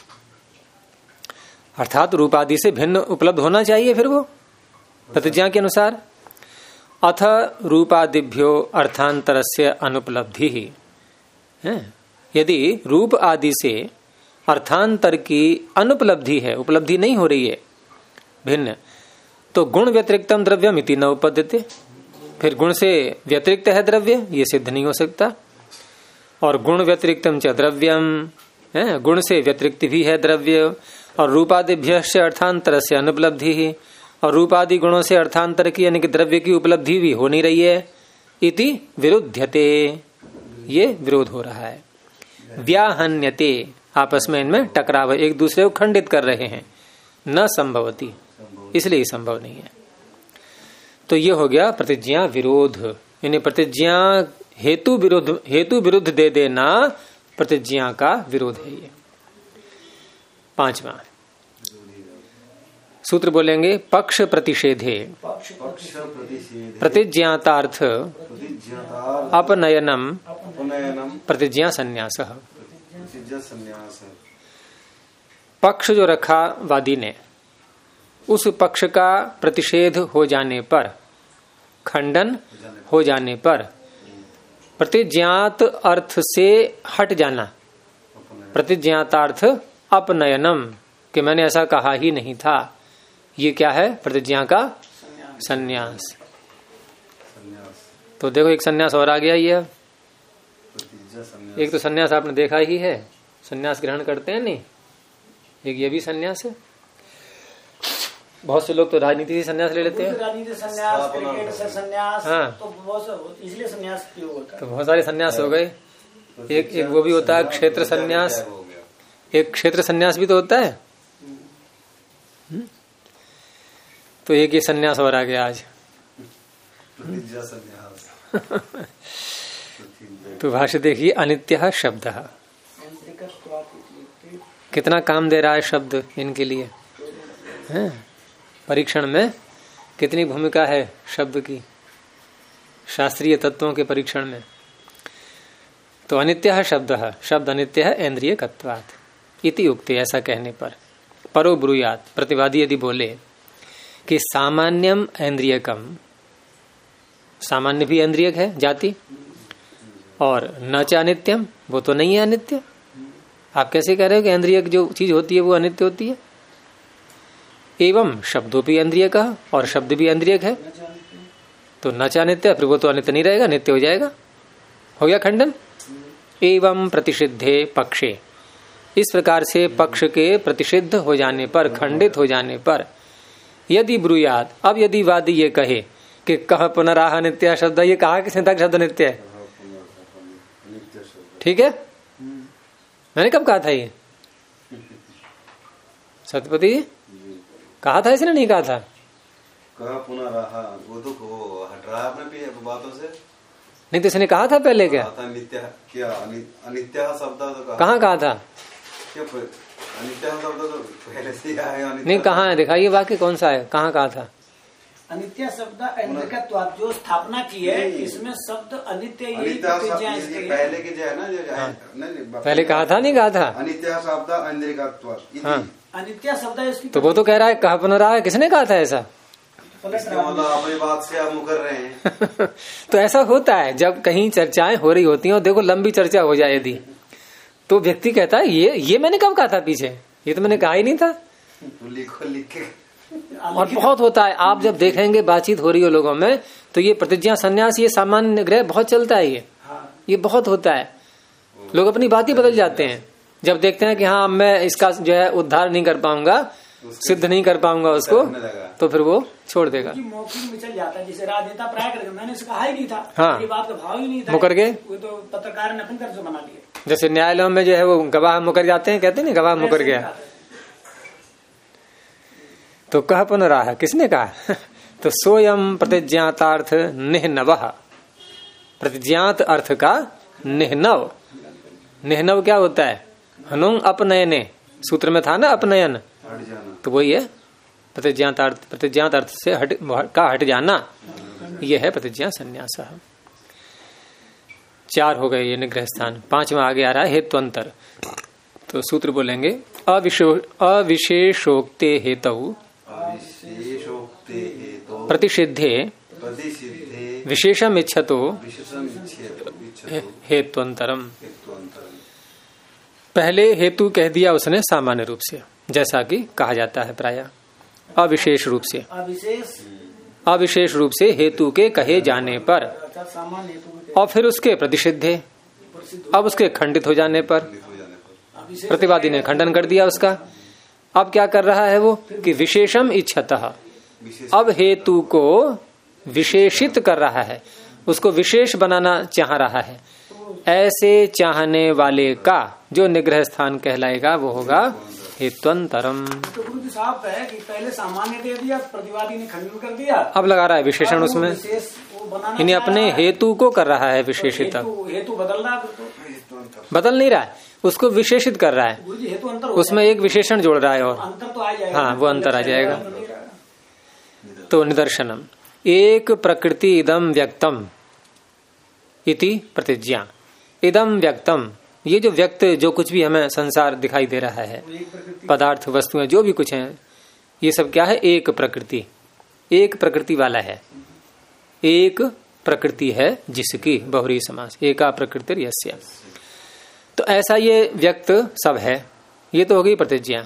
अर्थात रूप आदि से भिन्न उपलब्ध होना चाहिए फिर वो प्रतिज्ञा के अनुसार। अथ रूपादिभ्यो अर्थांतरस्य अनुपलब्धि ही है। यदि रूप आदि से अर्थांतर की अनुपलब्धि है, उपलब्धि नहीं हो रही है भिन्न, तो गुण व्यतिरिक्तम द्रव्यम इति न उपपद्यते। फिर गुण से व्यतिरिक्त है द्रव्य, ये सिद्ध नहीं हो सकता। और गुण व्यतिरिक्तम च द्रव्यम है, गुण से व्यतिरिक्त भी है द्रव्य। और रूपादिभ्य से अर्थांतर से अनुपलब्धि ही, और रूपादि गुणों से अर्थांतर की यानी कि द्रव्य की उपलब्धि भी हो नहीं रही है। इति विरुध्यते, ये विरोध हो रहा है। व्याहन्यते, आपस में इनमें टकराव, एक दूसरे को खंडित कर रहे हैं। न संभवती, इसलिए संभव नहीं है। तो ये हो गया प्रतिज्ञा विरोध, यानी प्रतिज्ञा हेतु विरुद्ध दे देना प्रतिज्ञा का विरोध है। ये पांचवा सूत्र बोलेंगे, पक्ष प्रतिषेधे प्रतिज्ञातार्थ अपनयनम प्रतिज्ञा संन्यास। पक्ष जो रखा वादी ने, उस पक्ष का प्रतिषेध हो जाने पर, खंडन हो जाने पर, प्रतिज्ञात अर्थ से हट जाना, प्रतिज्ञातार्थ अपनयनम, कि मैंने ऐसा कहा ही नहीं था, ये क्या है? प्रतिज्ञा का संन्यास। तो देखो एक संन्यास और आ गया। ये एक तो संन्यास आपने देखा ही है, संन्यास ग्रहण करते हैं नहीं, एक ये भी संन्यास है। बहुत से लोग तो राजनीति से संन्यास ले लेते हैं, राजनीति संन्यास, क्रिकेट से संन्यास, हाँ, तो इसलिए संन्यास प्रयोग होता है। तो बहुत सारे संन्यास हो गए। एक वो भी होता है क्षेत्र संन्यास, एक क्षेत्र संन्यास भी तो होता है। तो एक ये संन्यास और आ गया आज। तो भाष्य देखिए, अनित्य शब्द कितना काम दे रहा है शब्द इनके लिए, है? परीक्षण में कितनी भूमिका है शब्द की, शास्त्रीय तत्वों के परीक्षण में। तो अनित्य शब्द, शब्द अनित्य है ऐन्द्रियकत्वात् इति उक्ते, ऐसा कहने पर परो ब्रूयात्, प्रतिवादी यदि बोले कि सामान्यम ऐन्द्रियकम, सामान्य भी ऐन्द्रियक है जाति, और न च अनित्यम, वो तो नहीं है अनित्य। आप कैसे कह रहे हो कि ऐन्द्रियक जो चीज होती है वो अनित्य होती है? एवं शब्दों भी ऐन्द्रियक, और शब्द भी ऐन्द्रियक है, तो न च अनित्य, फिर वो तो अनित्य नहीं रहेगा, नित्य हो जाएगा। हो गया खंडन। एवं प्रतिषिद्धे पक्षे, इस प्रकार से पक्ष के प्रतिषिद्ध हो जाने पर, खंडित हो जाने पर, यदि ब्रूयात, अब यदि वादी ये कहे कि कह पुनराह नित्य शब्द, ये कहा किसने तक शब्द नित्य है? ठीक है, मैंने कब कहा था ये? सत्यपति जी कहा था, इसने नहीं कहा था? कहा पुनराह, वो तो हट रहा है अपने बातों से। नहीं तो इसने कहा था पहले क्या? नित्य क्या अनित्य शब्द तो कहाँ कहा था? क्या अनित्य शब्द तो पहले से आया? नहीं, कहाँ है? दिखाइए वाक्य कौन सा है, कहाँ कहा था? अनित्य शब्द ऐन्द्रिकत्वात् जो स्थापना की है, इसमें शब्द अनित्य ही पहले के जो है ना, पहले कहा था, नहीं कहा था? अनित्य शब्द ऐन्द्रिकत्वात्। हाँ, अनित्य शब्द है इसकी। तो वो तो कह रहा है कहा पुनराह, किसने कहा था ऐसा? मतलब अपनी बात से आप मुकर रहे हैं। तो ऐसा होता है जब कहीं चर्चाएं हो रही होती हैं, और देखो लंबी चर्चा हो जाए यदि, तो व्यक्ति कहता है ये मैंने कब कहा था पीछे, ये तो मैंने कहा ही नहीं था। तो लिखो, लिख के। और बहुत होता है, आप जब देखेंगे बातचीत हो रही हो लोगों में, तो ये प्रतिज्ञा संन्यास, ये सामान्य ग्रह बहुत चलता है, ये बहुत होता है। लोग अपनी बात ही बदल जाते हैं जब देखते हैं कि हाँ मैं इसका जो है उद्धार नहीं कर पाऊंगा, सिद्ध नहीं कर पाऊंगा उसको, तो फिर वो छोड़ देगा। मौखिक में चल जाता है, जैसे राजनेता प्राय करके मैंने इसे कहा ही नहीं था। हाँ, ये बात का भाव ही नहीं था, मुकर गए। वो तो पत्रकार ने अपनी तरफ से बना लिया। जैसे न्यायालयों में जो है वो गवाह मुकर जाते हैं, कहते हैं गवाह मुकर गया। तो कह पुनराह किसने कहा? तो सोयम प्रतिज्ञातार्थ निहनवः, प्रतिज्ञात अर्थ का निहनव। निहनव क्या होता है? हनुंग अपनयने, सूत्र में था ना अपनयन, तो वही है प्रतिज्ञात अर्थ। प्रतिज्ञात अर्थ से हट जाना, यह है प्रतिज्ञा संन्यास। 4 हो गए ये निग्रह स्थान। 5वां आगे आ रहा है हेत्वंतर। तो सूत्र बोलेंगे अविशेषोक्ते हेतु प्रतिषिद्धे विशेषम इच्छतो हेत्वंतरम। पहले हेतु कह दिया उसने सामान्य रूप से, जैसा कि कहा जाता है प्रायः अविशेष रूप से। अविशेष रूप से हेतु के कहे जाने पर, और फिर उसके प्रतिषिद्धे, अब उसके खंडित हो जाने पर, प्रतिवादी ने खंडन कर दिया उसका। अब क्या कर रहा है वो कि विशेषम इच्छतः, अब हेतु को विशेषित कर रहा है, उसको विशेष बनाना चाह रहा है। ऐसे चाहने वाले का जो निग्रह स्थान कहलाएगा वो होगा हेत्वंतरम। तो गुरु जी साहब है कि पहले सामान्य दे दिया, प्रतिवादी ने खंडन कर दिया, अब लगा रहा है विशेषण उसमें, यानी अपने हेतु को कर रहा है विशेषित। हेतु बदल रहा है, बदल नहीं रहा है, उसको विशेषित कर रहा है, हेतु अंतर उसमें एक विशेषण जोड़ रहा है और अंतर तो आ जाएगा। हाँ, वो अंतर आ जाएगा। तो निदर्शनम एक प्रकृति इदम व्यक्तम इति प्रतिज्ञा। इदम व्यक्तम, ये जो व्यक्त, जो कुछ भी हमें संसार दिखाई दे रहा है, पदार्थ वस्तुएं जो भी कुछ हैं, ये सब क्या है? एक प्रकृति, एक प्रकृति वाला है। एक प्रकृति है जिसकी, बहुरी समास, एका प्रकृति यस्य। तो ऐसा ये व्यक्त सब है, ये तो हो गई प्रतिज्ञा।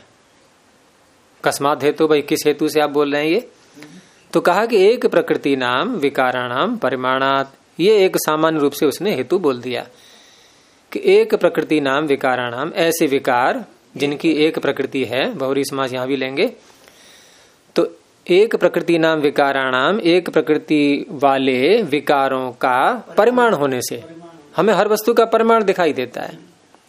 कस्मात हेतु, भाई किस हेतु से आप बोल रहे हैं ये? तो कहा कि एक प्रकृति नाम विकाराणाम परिमाणात, ये एक सामान्य रूप से उसने हेतु बोल दिया कि एक प्रकृति नाम विकाराणाम, ऐसे विकार जिनकी एक प्रकृति है, बहुरी समाज यहां भी लेंगे। तो एक प्रकृति नाम विकाराणाम, एक प्रकृति वाले विकारों का परिमाण होने से हमें हर वस्तु का परिमाण दिखाई देता है।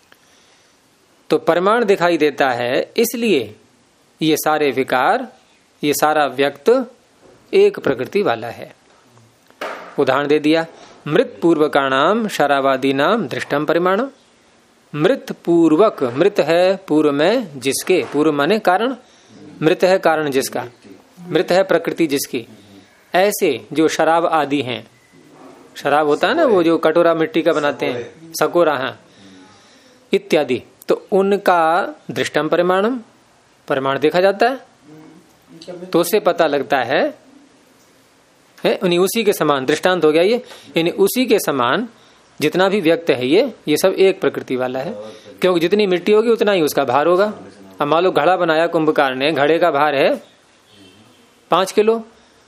तो परिमाण दिखाई देता है, इसलिए ये सारे विकार, ये सारा व्यक्त एक प्रकृति वाला है। उदाहरण दे दिया, मृत पूर्वकाणाम शरावादी नाम दृष्टम परिमाणम। मृत पूर्वक, मृत है पूर्व में जिसके, पूर्व माने कारण, मृत है कारण जिसका, मृत है प्रकृति जिसकी। ऐसे जो शराब आदि हैं, शराब होता है ना वो जो कटोरा मिट्टी का बनाते हैं, सकोरा, हाँ, इत्यादि, तो उनका दृष्टम परिमाणम, परिमाण देखा जाता है, तो उससे पता लगता है उन्हीं उसी के समान दृष्टांत हो गया ये, यानी उसी के समान जितना भी व्यक्त है ये सब एक प्रकृति वाला है, क्योंकि जितनी मिट्टी होगी उतना ही उसका भार होगा। अब मान लो घड़ा बनाया कुंभकार ने, घड़े का भार है 5 किलो,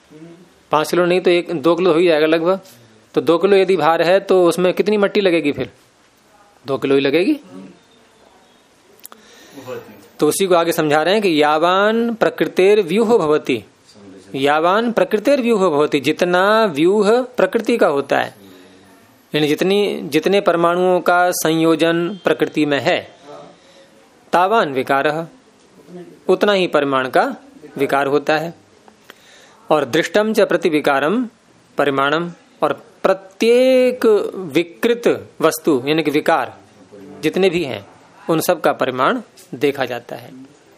5 किलो नहीं तो 2 किलो हो ही जाएगा लगभग। तो 2 किलो यदि भार है तो उसमें कितनी मिट्टी लगेगी? फिर 2 किलो ही लगेगी। तो उसी को आगे समझा रहे हैं कि यावान प्रकृतिर व्यूह भवति, यावान प्रकृतिर व्यूह भवति, जितना व्यूह प्रकृति का होता है, यानी जितने परमाणुओं का संयोजन प्रकृति में है, तावान विकारः, उतना ही परिमाण का विकार होता है। और दृष्टम च प्रतिविकारम परिमाणम, और प्रत्येक विकृत वस्तु यानी कि विकार जितने भी हैं उन सब का परिमाण देखा जाता है।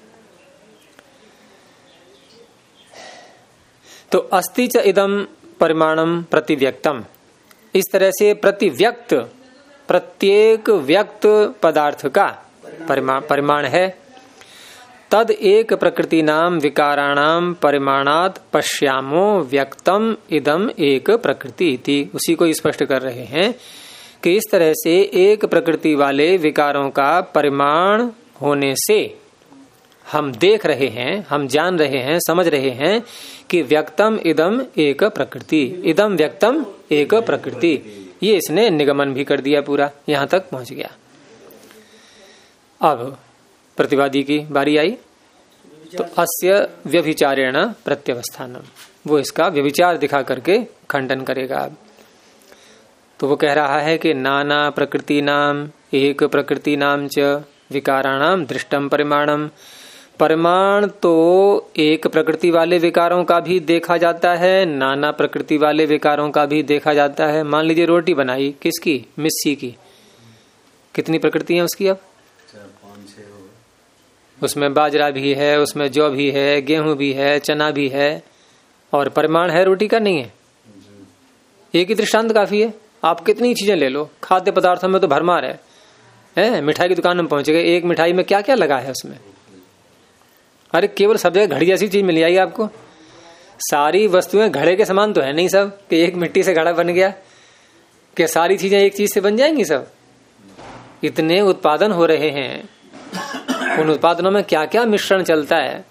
तो अस्ति च इदम परिमाणम प्रतिव्यक्तम, इस तरह से प्रतिव्यक्त प्रत्येक व्यक्त पदार्थ का परिमाण है। तद एक प्रकृति नाम विकाराणाम परिमाणात पश्यामो व्यक्तम इदम एक प्रकृति थी। उसी को स्पष्ट कर रहे हैं कि इस तरह से एक प्रकृति वाले विकारों का परिमाण होने से हम देख रहे हैं, हम जान रहे हैं, समझ रहे हैं कि व्यक्तम इदम एक प्रकृति, इदम व्यक्तम एक प्रकृति। ये इसने निगमन भी कर दिया, पूरा यहां तक पहुंच गया। अब प्रतिवादी की बारी आई, तो अस्य व्यभिचारेण प्रत्यवस्थानम, वो इसका व्यभिचार दिखा करके खंडन करेगा। तो वो कह रहा है कि नाना प्रकृति नाम एक प्रकृति नाम च विकाराणाम दृष्टम परिमाणम, परिमाण तो एक प्रकृति वाले विकारों का भी देखा जाता है, नाना प्रकृति वाले विकारों का भी देखा जाता है। मान लीजिए रोटी बनाई, किसकी? मिस्सी की। कितनी प्रकृति है उसकी? अब उसमें बाजरा भी है, उसमें जौ भी है, गेहूं भी है, चना भी है, और परिमाण है रोटी का? नहीं है। एक ही दृष्टांत काफी है। आप कितनी चीजें ले लो, खाद्य पदार्थों में तो भरमार है। मिठाई की दुकान में पहुंच गए, एक मिठाई में क्या क्या लगा है उसमें? अरे केवल सब जगह घड़ी जैसी चीज मिल जाएगी आपको। सारी वस्तुएं घड़े के समान तो है नहीं सब, कि एक मिट्टी से घड़ा बन गया, कि सारी चीजें एक चीज से बन जाएंगी सब। इतने उत्पादन हो रहे हैं, उन उत्पादनों में क्या क्या मिश्रण चलता है।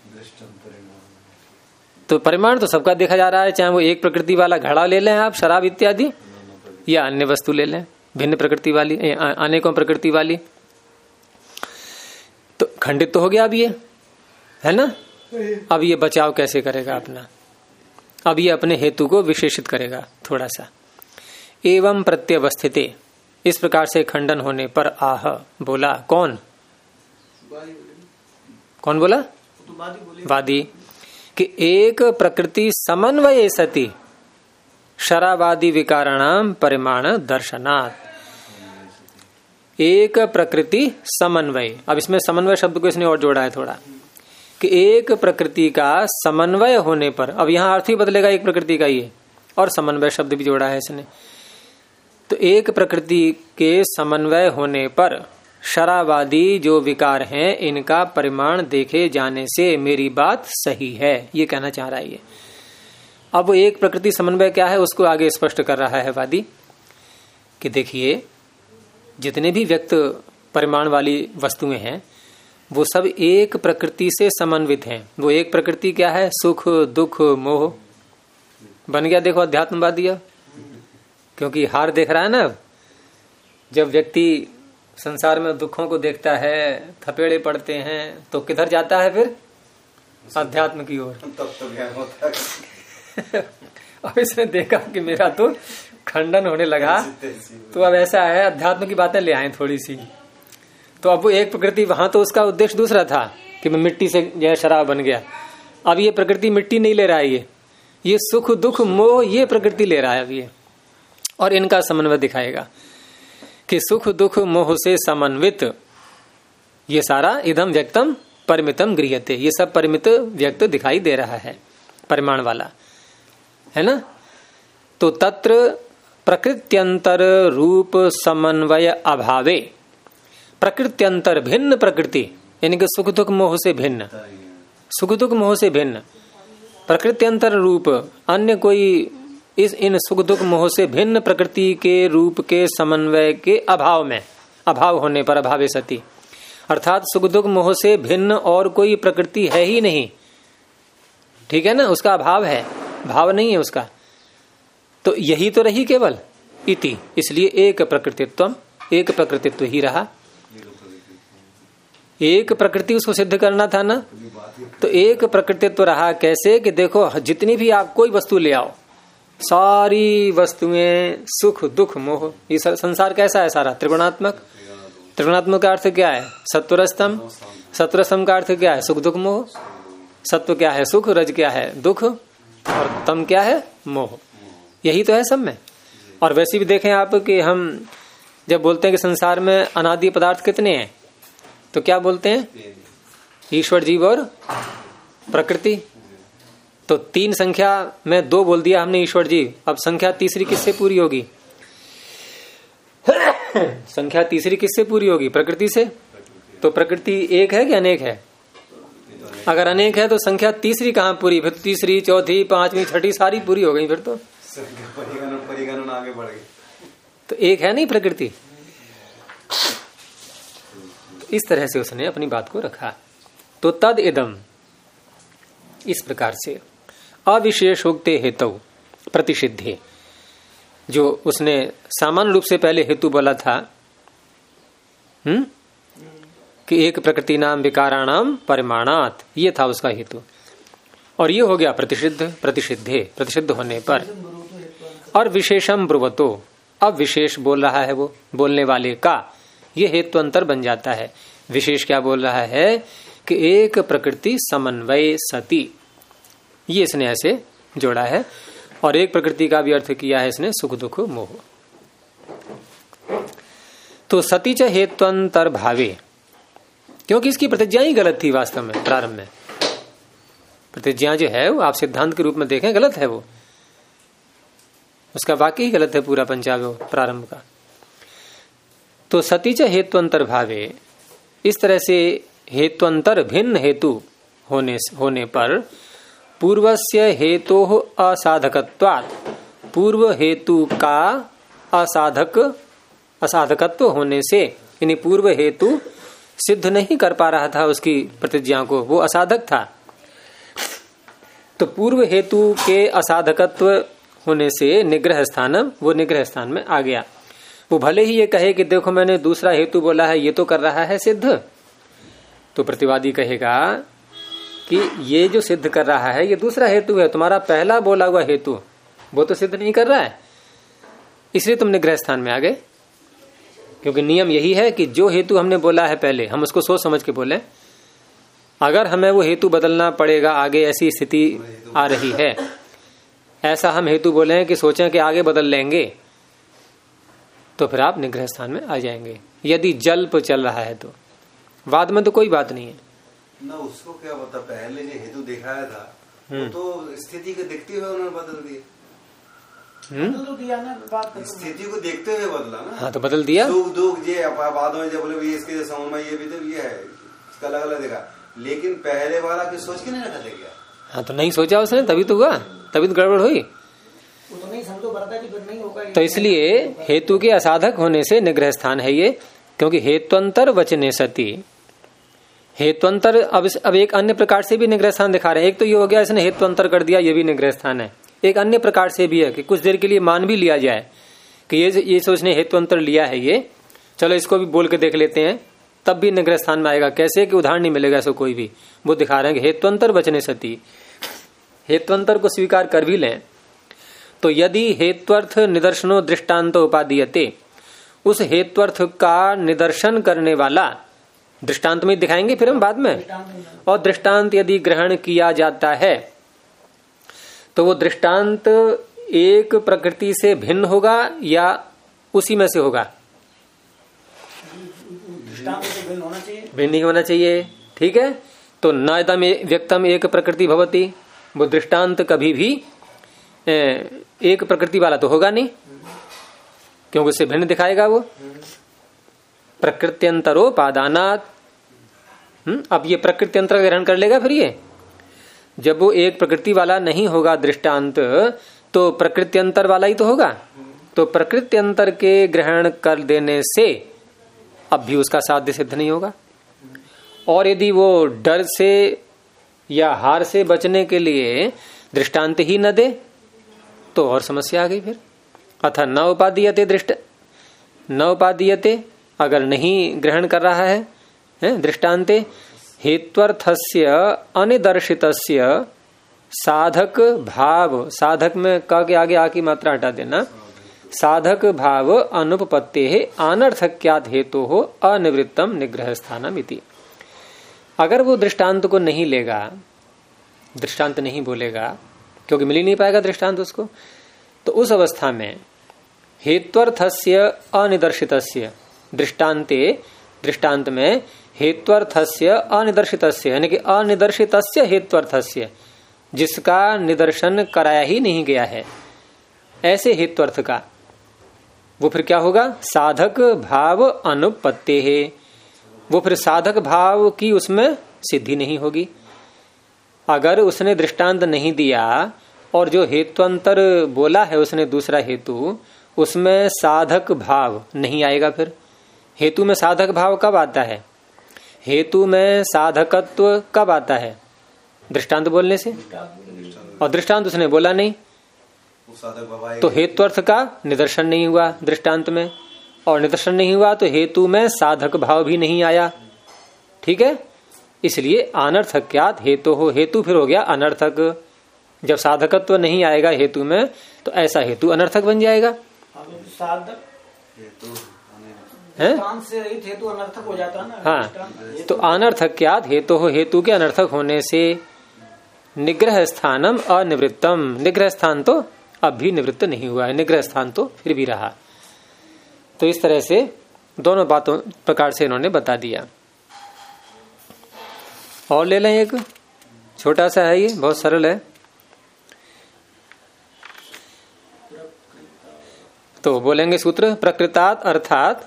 तो परिमाण तो सबका देखा जा रहा है, चाहे वो एक प्रकृति वाला घड़ा ले लें आप, शराब इत्यादि, या अन्य वस्तु ले लें भिन्न प्रकृति वाली, अनेकों प्रकृति वाली। तो खंडित तो हो गया अब ये, है ना। अब ये बचाव कैसे करेगा अपना? अब ये अपने हेतु को विशेषित करेगा थोड़ा सा। एवं प्रत्यवस्थिते, इस प्रकार से खंडन होने पर आह, बोला कौन? कौन बोला? वादी, कि एक प्रकृति समन्वय सति शरावादी विकाराणाम परिमाण दर्शनात्। एक प्रकृति समन्वय, अब इसमें समन्वय शब्द को इसने और जोड़ा है थोड़ा, कि एक प्रकृति का समन्वय होने पर, अब यहां अर्थ ही बदलेगा एक प्रकृति का ये, और समन्वय शब्द भी जोड़ा है इसने। तो एक प्रकृति के समन्वय होने पर शरावादी जो विकार हैं, इनका परिमाण देखे जाने से मेरी बात सही है, ये कहना चाह रहा है ये। अब वो एक प्रकृति समन्वय क्या है उसको आगे स्पष्ट कर रहा है वादी, कि देखिए जितने भी व्यक्त परिमाण वाली वस्तुएं हैं वो सब एक प्रकृति से समन्वित हैं। वो एक प्रकृति क्या है? सुख दुख मोह बन गया। देखो अध्यात्मवादी, क्योंकि हार देख रहा है ना। जब व्यक्ति संसार में दुखों को देखता है, थपेड़े पड़ते हैं, तो किधर जाता है फिर? अध्यात्म की ओर। तब तो ज्ञान होता है। अब इसने देखा कि मेरा तो खंडन होने लगा, तो अब ऐसा है अध्यात्म की बातें ले आए थोड़ी सी। तो अब वो एक प्रकृति, वहां तो उसका उद्देश्य दूसरा था कि मैं मिट्टी से जो शराब बन गया। अब ये प्रकृति मिट्टी नहीं ले रहा है, ये सुख दुख मोह ये प्रकृति ले रहा है अब ये, और इनका समन्वय दिखाएगा कि सुख दुख मोह से समन्वित ये सारा इदम व्यक्तम परिमितम गृह्यते, ये सब परिमित व्यक्त दिखाई दे रहा है, परिमाण वाला है ना। तो तत्र प्रकृत्यंतर रूप समन्वय अभावे, प्रकृत्यंतर भिन्न प्रकृति यानी कि सुख दुख मोह से भिन्न, सुख दुख मोह से भिन्न प्रकृत्यंतर रूप, अन्य कोई इन सुख दुख मोह से भिन्न प्रकृति के रूप के समन्वय के अभाव में, अभाव होने पर अभावे सती, अर्थात सुख दुख मोह से भिन्न और कोई प्रकृति है ही नहीं, ठीक है ना, उसका अभाव है, भाव नहीं है उसका। तो यही तो रही केवल इति, इसलिए एक प्रकृतित्व, एक प्रकृतित्व ही रहा। एक प्रकृति उसको सिद्ध करना था ना, तो एक प्रकृति तो रहा कैसे कि देखो जितनी भी आप कोई वस्तु ले आओ, सारी वस्तुएं सुख दुख मोह, ये संसार कैसा है? सारा त्रिगुणात्मक। त्रिगुणात्मक का अर्थ क्या है? सत्वरस्तम। सत्वरस्तम का अर्थ क्या है? सुख दुख मोह। सत्व क्या है? सुख। रज क्या है? दुख। और तम क्या है? मोह। यही तो है सब में। और वैसे भी देखें आप कि हम जब बोलते हैं कि संसार में अनादि पदार्थ कितने हैं, तो क्या बोलते हैं? ईश्वर, जीव और प्रकृति। तो 3 संख्या में 2 बोल दिया हमने, ईश्वर जीव। अब संख्या तीसरी किससे पूरी होगी? संख्या तीसरी किससे पूरी होगी? प्रकृति से। तो प्रकृति एक है कि अनेक है? अगर अनेक है तो संख्या तीसरी कहाँ पूरी? फिर तीसरी, चौथी, पांचवी, छठी सारी पूरी हो गई फिर तो परिगणन आगे बढ़ गई। तो एक है नहीं प्रकृति। इस तरह से उसने अपनी बात को रखा। तो तद इदम, इस प्रकार से अविशेषोक्ते हेतु प्रतिषिद्धे, जो उसने सामान्य रूप से पहले हेतु बोला था कि एक प्रकृति नाम विकाराणाम परिमाणात, ये था उसका हेतु। और ये हो गया प्रतिषिद्ध, प्रतिषिद्धे, प्रतिषिद्ध होने पर। और विशेषम ब्रुवतो, अब विशेष बोल रहा है वो, बोलने वाले का ये हेतु अंतर बन जाता है। विशेष क्या बोल रहा है कि एक प्रकृति समन्वय सती, ये इसने ऐसे जोड़ा है। और एक प्रकृति का भी अर्थ किया है इसने सुख दुख मोह। तो सती च हेत्वंतर भावे, क्योंकि इसकी प्रतिज्ञा ही गलत थी वास्तव में। प्रारंभ में प्रतिज्ञा जो है वो आप सिद्धांत के रूप में देखें गलत है, वो उसका वाक्य ही गलत है पूरा पंचावय प्रारंभ का। तो सती च हेत्वंतर भावे, इस तरह से हेत्वंतर भिन्न हेतु होने पर पूर्वस्य हेतोः असाधकत्वात्, पूर्व हेतु का असाधकत्व होने से, यानी पूर्व हेतु सिद्ध नहीं कर पा रहा था उसकी प्रतिज्ञा को, वो असाधक था। तो पूर्व हेतु के असाधकत्व होने से निग्रह स्थान, वो निग्रह स्थान में आ गया। वो भले ही ये कहे कि देखो मैंने दूसरा हेतु बोला है, ये तो कर रहा है सिद्ध, तो प्रतिवादी कहेगा कि ये जो सिद्ध कर रहा है ये दूसरा हेतु है, तुम्हारा पहला बोला हुआ हेतु वो तो सिद्ध नहीं कर रहा है, इसलिए तुम निग्रह स्थान में आ गए। क्योंकि नियम यही है कि जो हेतु हमने बोला है पहले, हम उसको सोच समझ के बोले। अगर हमें वो हेतु बदलना पड़ेगा, आगे ऐसी स्थिति आ रही है, ऐसा हम हेतु बोले हैं कि सोचें कि आगे बदल लेंगे, तो फिर आप निग्रह स्थान में आ जाएंगे। यदि जल्प चल रहा है तो वाद में तो कोई बात नहीं है ना। उसको क्या पता, पहले जो हेतु दिखाया था वो तो स्थिति को देखते हुए उन्होंने बदल दिया। तो दिया ना, बात स्थिति को देखते हुए बदला ना। हाँ तो बदल दिया। दुख दुख ये बाद में जब बोले इसके समझ में ये भी तो ये है, इसका अलग अलग देखा, लेकिन पहले वाला की सोच के नहीं रखा था क्या? हाँ तो नहीं सोचा उसने, तभी तो हुआ, तभी तो गड़बड़ हुई। तो नहीं समझो बरता कि फिर नहीं होगा। तो इसलिए हेतु के असाधक होने से निग्रह स्थान है ये, क्योंकि हेत्वंतर वचने सती, हेत्वंतर अब एक अन्य प्रकार से भी निग्रह स्थान दिखा रहे हैं। एक तो ये हो गया इसने हेत्वंतर कर दिया, ये भी निग्रह स्थान है। एक अन्य प्रकार से भी है कि कुछ देर के लिए मान भी लिया जाए कि ये सोचने हेत्वंतर लिया है ये, चलो इसको भी बोल के देख लेते हैं, तब भी निग्रह स्थान में आएगा। कैसे कि उदाहरण नहीं मिलेगा ऐसा कोई भी, वो दिखा रहे हैं कि हेत्वंतर वचने सती, हेत्वंतर को स्वीकार कर भी लें तो यदि हेत्वर्थ निदर्शनो दृष्टांत उपादीयते, उस हेत्वर्थ का निदर्शन करने वाला, दृष्टांत में दिखाएंगे फिर हम बाद में, और दृष्टांत यदि ग्रहण किया जाता है तो वो दृष्टांत एक प्रकृति से भिन्न होगा या उसी में से होगा? भिन्न ही होना चाहिए। ठीक है, तो न इदम व्यक्तम एक प्रकृति भवति, वो दृष्टांत कभी भी एक प्रकृति वाला तो होगा नहीं, क्योंकि उससे भिन्न दिखाएगा वो। प्रकृत्यंतरोपादानात्, अब ये प्रकृत्यंतर ग्रहण कर लेगा। फिर ये जब वो एक प्रकृति वाला नहीं होगा दृष्टांत, तो प्रकृत्यंतर वाला ही तो होगा। तो प्रकृत्यंतर के ग्रहण कर देने से अब भी उसका साध्य सिद्ध नहीं होगा। और यदि वो डर से या हार से बचने के लिए दृष्टांत ही न दे तो और समस्या आ गई फिर। अथा न उपादीयते न उपादीयते, अगर नहीं ग्रहण कर रहा है है दृष्टान्ते हेत्वर्थस्य अनिदर्शितस्य साधक भाव, साधक में क के आगे आ की मात्रा हटा देना, साधक भाव अनुपपत्ते है अनर्थक्यात हेतु हो अनिवृत्तम निग्रह स्थानम इति। अगर वो दृष्टांत को नहीं लेगा, दृष्टांत नहीं बोलेगा, क्योंकि मिल ही नहीं पाएगा दृष्टांत उसको, तो उस अवस्था में हेत्वर्थस्य अनिदर्शितस्य दृष्टान्ते, दृष्टांत में हेत्वर्थस्य अनिदर्शितस्य यानी कि अनिदर्शितस्य हेत्वर्थस्य, जिसका निदर्शन कराया ही नहीं गया है, ऐसे हेत्वर्थ का वो फिर क्या होगा, साधक भाव अनुपत्ते है, वो फिर साधक भाव की उसमें सिद्धि नहीं होगी। अगर उसने दृष्टांत नहीं दिया और जो हेत्वंतर बोला है उसने दूसरा हेतु, उसमें साधक भाव नहीं आएगा। फिर हेतु में साधक भाव कब आता है, हेतु में साधकत्व कब आता है, दृष्टांत बोलने से, और दृष्टांत उसने बोला नहीं, तो हेत्वर्थ का निदर्शन नहीं हुआ दृष्टांत में, और निदर्शन नहीं हुआ तो हेतु में साधक भाव भी नहीं आया। ठीक है, इसलिए अनर्थक्यात हेतु हो, हेतु फिर हो गया अनर्थक। जब साधकत्व नहीं आएगा हेतु में तो ऐसा हेतु अनर्थक बन जाएगा। साधक से रहित हेतु अनर्थक हो जाता है ना। हाँ, तो अनर्थक्यात हेतु हो, हेतु के अनर्थक होने से निग्रह स्थानम अनिवृत्तम, निग्रह स्थान तो अब भी निवृत्त नहीं हुआ है, निग्रह स्थान तो फिर भी रहा। तो इस तरह से दोनों बातों प्रकार से इन्होंने बता दिया। और ले लें, एक छोटा सा है, ये बहुत सरल है। तो बोलेंगे सूत्र, प्रकृतात अर्थात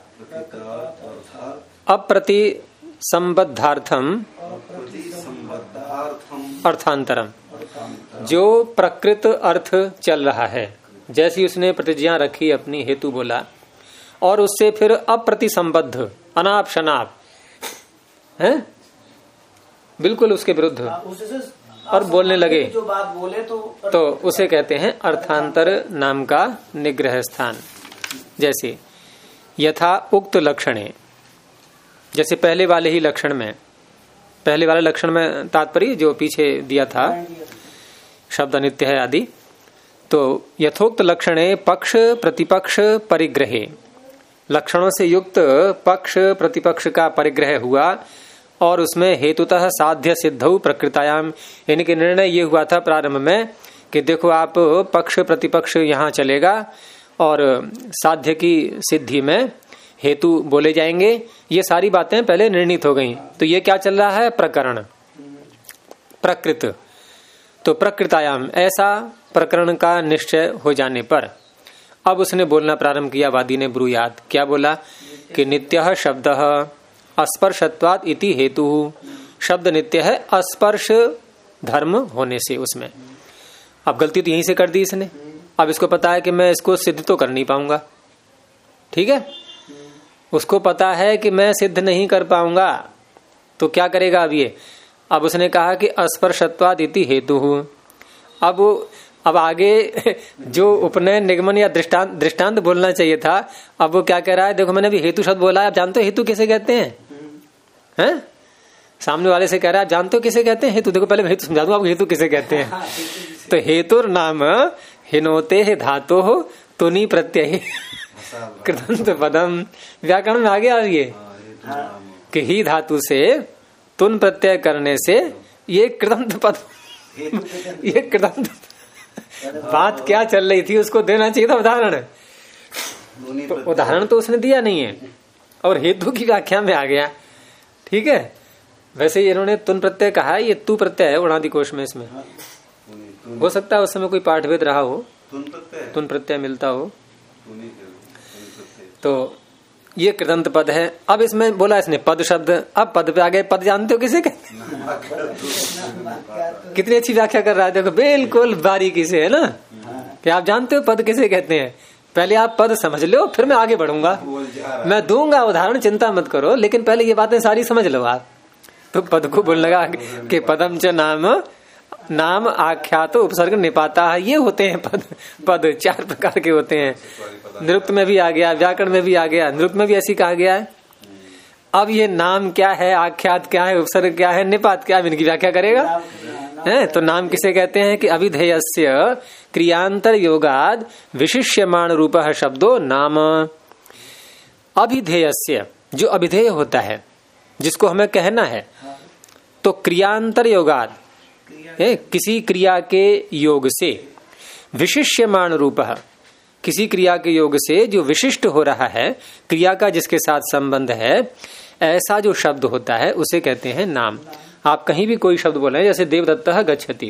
अप्रति संबद्धार्थम अर्थांतरम, जो प्रकृत अर्थ चल रहा है, जैसी उसने प्रतिज्ञा रखी, अपनी हेतु बोला, और उससे फिर अप्रति संबद्ध अनाप शनाप है, बिल्कुल उसके विरुद्ध और बोलने लगे, जो बात बोले तो उसे कहते हैं अर्थांतर नाम का निग्रह स्थान। जैसे यथा उक्त लक्षणे, जैसे पहले वाले ही लक्षण में, पहले वाले लक्षण में तात्पर्य जो पीछे दिया था, शब्द अनित्य है आदि, तो यथोक्त लक्षणे पक्ष प्रतिपक्ष परिग्रहे, लक्षणों से युक्त पक्ष प्रतिपक्ष का परिग्रह हुआ, और उसमें हेतुतः साध्य सिद्धौ प्रकृतायाम, यानी कि निर्णय ये हुआ था प्रारंभ में कि देखो आप पक्ष प्रतिपक्ष यहाँ चलेगा और साध्य की सिद्धि में हेतु बोले जाएंगे, ये सारी बातें पहले निर्णित हो गई। तो ये क्या चल रहा है, प्रकरण प्रकृत, तो प्रकृतायाम ऐसा प्रकरण का निश्चय हो जाने पर अब उसने बोलना प्रारंभ किया, वादी ने ब्रूयात, क्या बोला कि नित्यः शब्दः अस्पर्शत्वात् इति हेतु, शब्द नित्य है अस्पर्श धर्म होने से उसमें। अब गलती तो यहीं से कर दी इसने, अब इसको पता है कि मैं इसको सिद्ध तो कर नहीं पाऊंगा, ठीक है, उसको पता है कि मैं सिद्ध नहीं कर पाऊंगा, तो क्या करेगा अब ये, अब उसने कहा कि अस्पर्शत्वात् इति हेतु। अब आगे जो उपनयन निगमन या दृष्टांत बोलना चाहिए था, अब वो क्या कह रहा है, देखो मैंने अभी हेतु शब्द बोला है, आप जानते हो हेतु किसे कहते हैं, हैं? सामने वाले से कह रहा है आप जानते हो किसे कहते हैं हेतु, देखो पहले मैं हेतु समझा दूं आपको हेतु किसे कहते हैं। तो हेतुर नाम हिनोते है धातो हो तुनि प्रत्यय कृतंत पदम, व्याकरण में आ गया ये कि ही धातु से तुन प्रत्यय करने से ये कृतंत पद, ये कृतंत बात क्या चल रही थी उसको देना चाहिए था उदाहरण, तो उदाहरण तो उसने दिया नहीं है और हेतु की व्याख्या में आ गया। ठीक है, वैसे इन्होंने तुन प्रत्यय कहा है, ये तू प्रत्यय है उणादि कोश में, इसमें हो सकता है उस समय कोई पाठभेद रहा हो, तुन प्रत्यय मिलता हो, तो ये कृतंत पद है। अब इसमें बोला इसने पद शब्द, अब पद पे आ गए, पद जानते हो किसे कहते हैं, कितनी अच्छी व्याख्या कर रहा है, देखो बिल्कुल बारीकी से, है ना, कि आप जानते हो पद किसे कहते हैं, पहले आप पद समझ लो फिर मैं आगे बढ़ूंगा, मैं दूंगा उदाहरण, चिंता मत करो, लेकिन पहले ये बातें सारी समझ लो आप। तो पद को बोलने लगा कि पदम च नाम आख्यात उपसर्ग निपाता है, ये होते हैं पद। पद 4 प्रकार के होते हैं, निरुक्त में भी आ गया, व्याकरण में भी आ गया, निरुक्त में भी ऐसी कहा गया है। अब ये नाम क्या है, आख्यात क्या है, उपसर्ग क्या है, निपात क्या है, इनकी व्याख्या करेगा है। तो नाम किसे कहते हैं कि अभिधेयस्य क्रियांतर योगाद विशिष्यमाण रूप शब्दो नाम। अभिधेयस्य जो अभिधेय होता है, जिसको हमें कहना है, तो क्रियांतर योगाद किसी क्रिया के योग से, विशिष्यमाण रूप किसी क्रिया के योग से जो विशिष्ट हो रहा है, क्रिया का जिसके साथ संबंध है, ऐसा जो शब्द होता है उसे कहते हैं नाम। आप कहीं भी कोई शब्द बोले, जैसे देवदत्त गच्छति,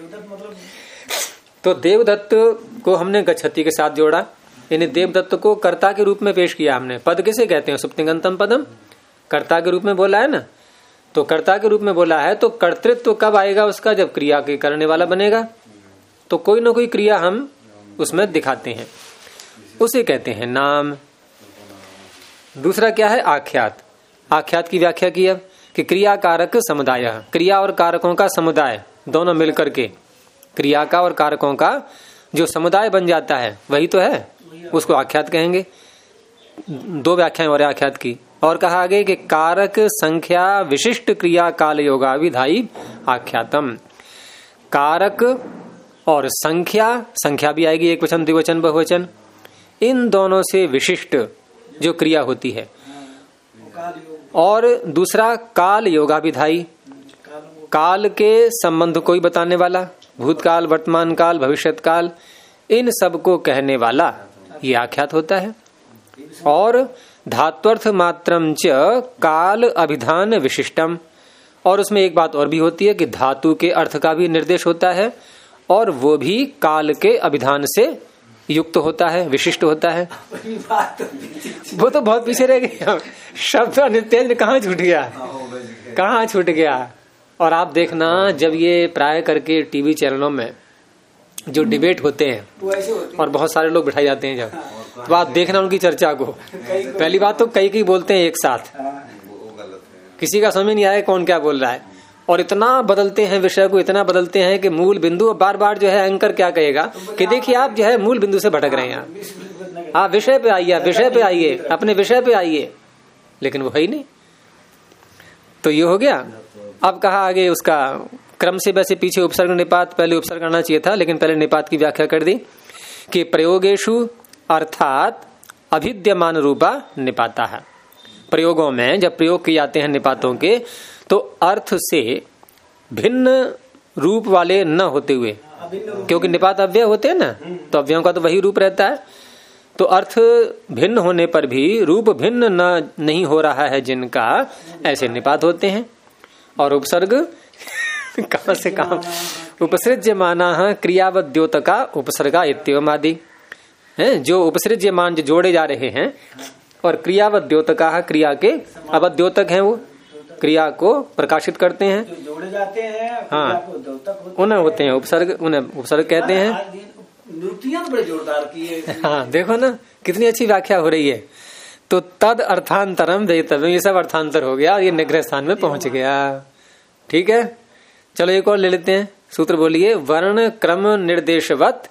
तो देवदत्त को हमने गच्छति के साथ जोड़ा, यानी देवदत्त को कर्ता के रूप में पेश किया हमने। पद किसे कहते हैं? सुप्तिंगंतम पदम, कर्ता के रूप में बोला है ना। तो कर्ता के रूप में बोला है, तो कर्तृत्व कब आएगा उसका? जब क्रिया के करने वाला बनेगा, तो कोई ना कोई क्रिया हम उसमें दिखाते हैं, उसे कहते हैं नाम। दूसरा क्या है? आख्यात। आख्यात की व्याख्या की अब कि क्रिया कारक समुदाय, क्रिया और कारकों का समुदाय दोनों मिलकर के क्रिया का और कारकों का जो समुदाय बन जाता है वही तो है, उसको आख्यात कहेंगे। दो व्याख्याएं और आख्यात की। और कहा आगे कि कारक संख्या विशिष्ट क्रिया काल योगा विधाई आख्यातम। कारक और संख्या, संख्या भी आएगी एक वचन, द्विवचन, बहुवचन, इन दोनों से विशिष्ट जो क्रिया होती है। और दूसरा काल योगाभिधायी, काल के संबंध को ही बताने वाला, भूतकाल, वर्तमान काल, भविष्यत काल, इन सब को कहने वाला ये आख्यात होता है। और धात्वर्थ मात्रम च काल अभिधान विशिष्टम, और उसमें एक बात और भी होती है कि धातु के अर्थ का भी निर्देश होता है, और वो भी काल के अभिधान से युक्त होता है, विशिष्ट होता है। वो तो बहुत पीछे रह गया, शब्द नित्य कहाँ छूट गया, कहाँ छूट गया। और आप देखना, जब ये प्राय करके टीवी चैनलों में जो डिबेट होते हैं और बहुत सारे लोग बिठाए जाते हैं जब, तो आप देखना उनकी चर्चा को। पहली बात तो कई बोलते हैं एक साथ, किसी का समझ नहीं आया कौन क्या बोल रहा है, और इतना बदलते हैं विषय को, इतना बदलते हैं कि मूल बिंदु बार बार जो है एंकर क्या कहेगा कि देखिए आप जो है मूल बिंदु से भटक रहे हैं, आप विषय पे आइए, विषय पे आइए, अपने विषय पे आइए, लेकिन वो है ही नहीं। तो ये हो गया। अब कहा आगे उसका क्रम से, वैसे पीछे उपसर्ग निपात, पहले उपसर्ग आना चाहिए था, लेकिन पहले निपात की व्याख्या कर दी कि प्रयोगेशु अर्थात अभिद्यमान रूपा निपाता है। प्रयोगों में जब प्रयोग किए जाते हैं निपातों के, तो अर्थ से भिन्न रूप वाले न होते हुए, क्योंकि निपात अव्यय होते हैं ना, तो अव्ययों का तो वही रूप रहता है, तो अर्थ भिन्न होने पर भी रूप भिन्न नहीं हो रहा है जिनका, ऐसे निपात होते हैं। और उपसर्ग कहां से कहां, उपसृज्यमाना क्रियावद्योतका उपसर्गा इत्येवम् आदि है, जो उपसृज्यमान जो जोड़े जा रहे हैं, और क्रियावद्योतका क्रिया के अवद्योतक हैं, वो क्रिया को प्रकाशित करते हैं, जो जोड़े जाते हैं, हाँ उन्हें होते हैं उपसर्ग, उन्हें उपसर्ग कहते हैं। निरुक्तियां बड़े जोरदार की है। हाँ देखो ना कितनी अच्छी व्याख्या हो रही है। तो तद अर्थांतरम वेतव्यम, ये सब अर्थांतर हो गया, ये निग्रह स्थान में पहुंच गया। ठीक है, चलो एक और ले लेते हैं, सूत्र बोलिए। वर्ण क्रम निर्देशवत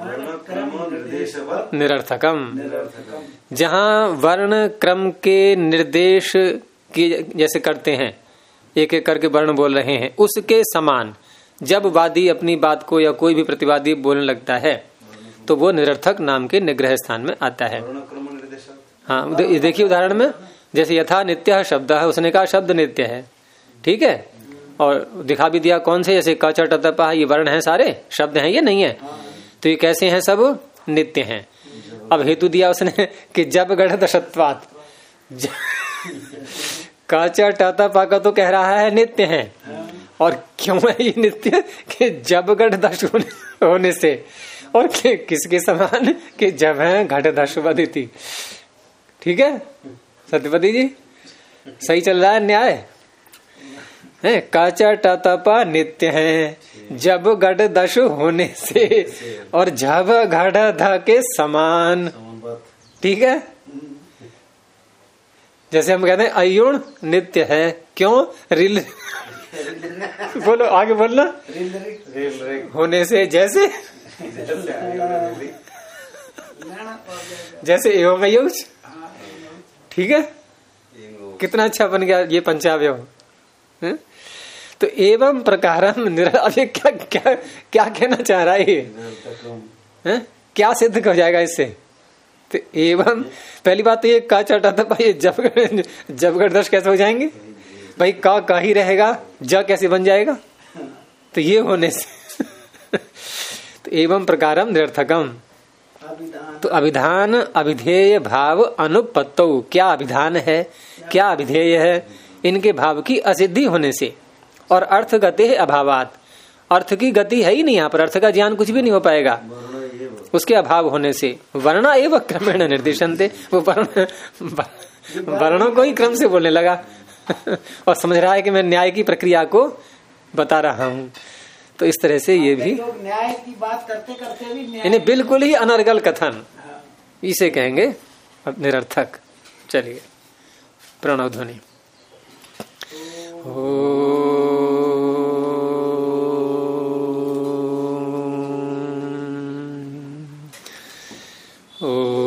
निरर्थकम, जहाँ वर्ण क्रम के निर्देश की जैसे करते हैं, एक एक करके वर्ण बोल रहे हैं, उसके समान जब वादी अपनी बात को या कोई भी प्रतिवादी बोलने लगता है, तो वो निरर्थक नाम के निग्रह स्थान में आता है। हाँ देखिए उदाहरण में, जैसे यथा नित्य शब्द है, उसने कहा शब्द नित्य है, ठीक है, और दिखा भी दिया कौन से, जैसे क च ट त प, ये वर्ण हैं, सारे शब्द हैं, ये नहीं है, तो ये कैसे हैं, सब नित्य हैं। अब हेतु दिया उसने कि जब गढ़ दशत्वात, क च ट त प का तो कह रहा है नित्य है, और क्यों है ये नित्य, कि जब गढ़ दश होने से, और किसके समान, कि जब है घट दश वदिति। ठीक है सत्यपति जी, सही चल रहा है न्याय है। काच टतप नित्य है, जब गढ़ दश होने से, और जब घड़ ध के समान। ठीक है, जैसे हम कहते हैं अयुण नित्य है, क्यों, रिल बोलो आगे बोलना, होने से, जैसे जैसे एवं अयुज। ठीक है, कितना अच्छा बन गया ये पंचावयव। तो एवं प्रकारम अभी क्या क्या क्या कहना चाह रहा है ये? क्या सिद्ध हो जाएगा इससे? तो एवं पहली बात तो ये का चटा था भाई, जबगढ़ दर्श कैसे हो जाएंगे भाई? का ही रहेगा, ज कैसे बन जाएगा? तो ये होने से तो एवं प्रकारम निरर्थकम। तो अभिधान अभिधेय भाव अनुपत्तो, क्या अभिधान है क्या अभिधेय है, इनके भाव की असिद्धि होने से, और अर्थ गति है अभावात, अर्थ की गति है ही नहीं यहाँ पर, अर्थ का ज्ञान कुछ भी नहीं हो पाएगा उसके अभाव होने से। वर्ण एवं क्रमेण निर्देशन थे, वो वर्णों को ही क्रम से बोलने लगा और समझ रहा है कि मैं न्याय की प्रक्रिया को बता रहा हूँ। तो इस तरह से ये भी न्याय की बात करते करते भी इन्हें बिल्कुल ही अनर्गल कथन इसे कहेंगे, निरर्थक। चलिए प्रणव ध्वनि। ओ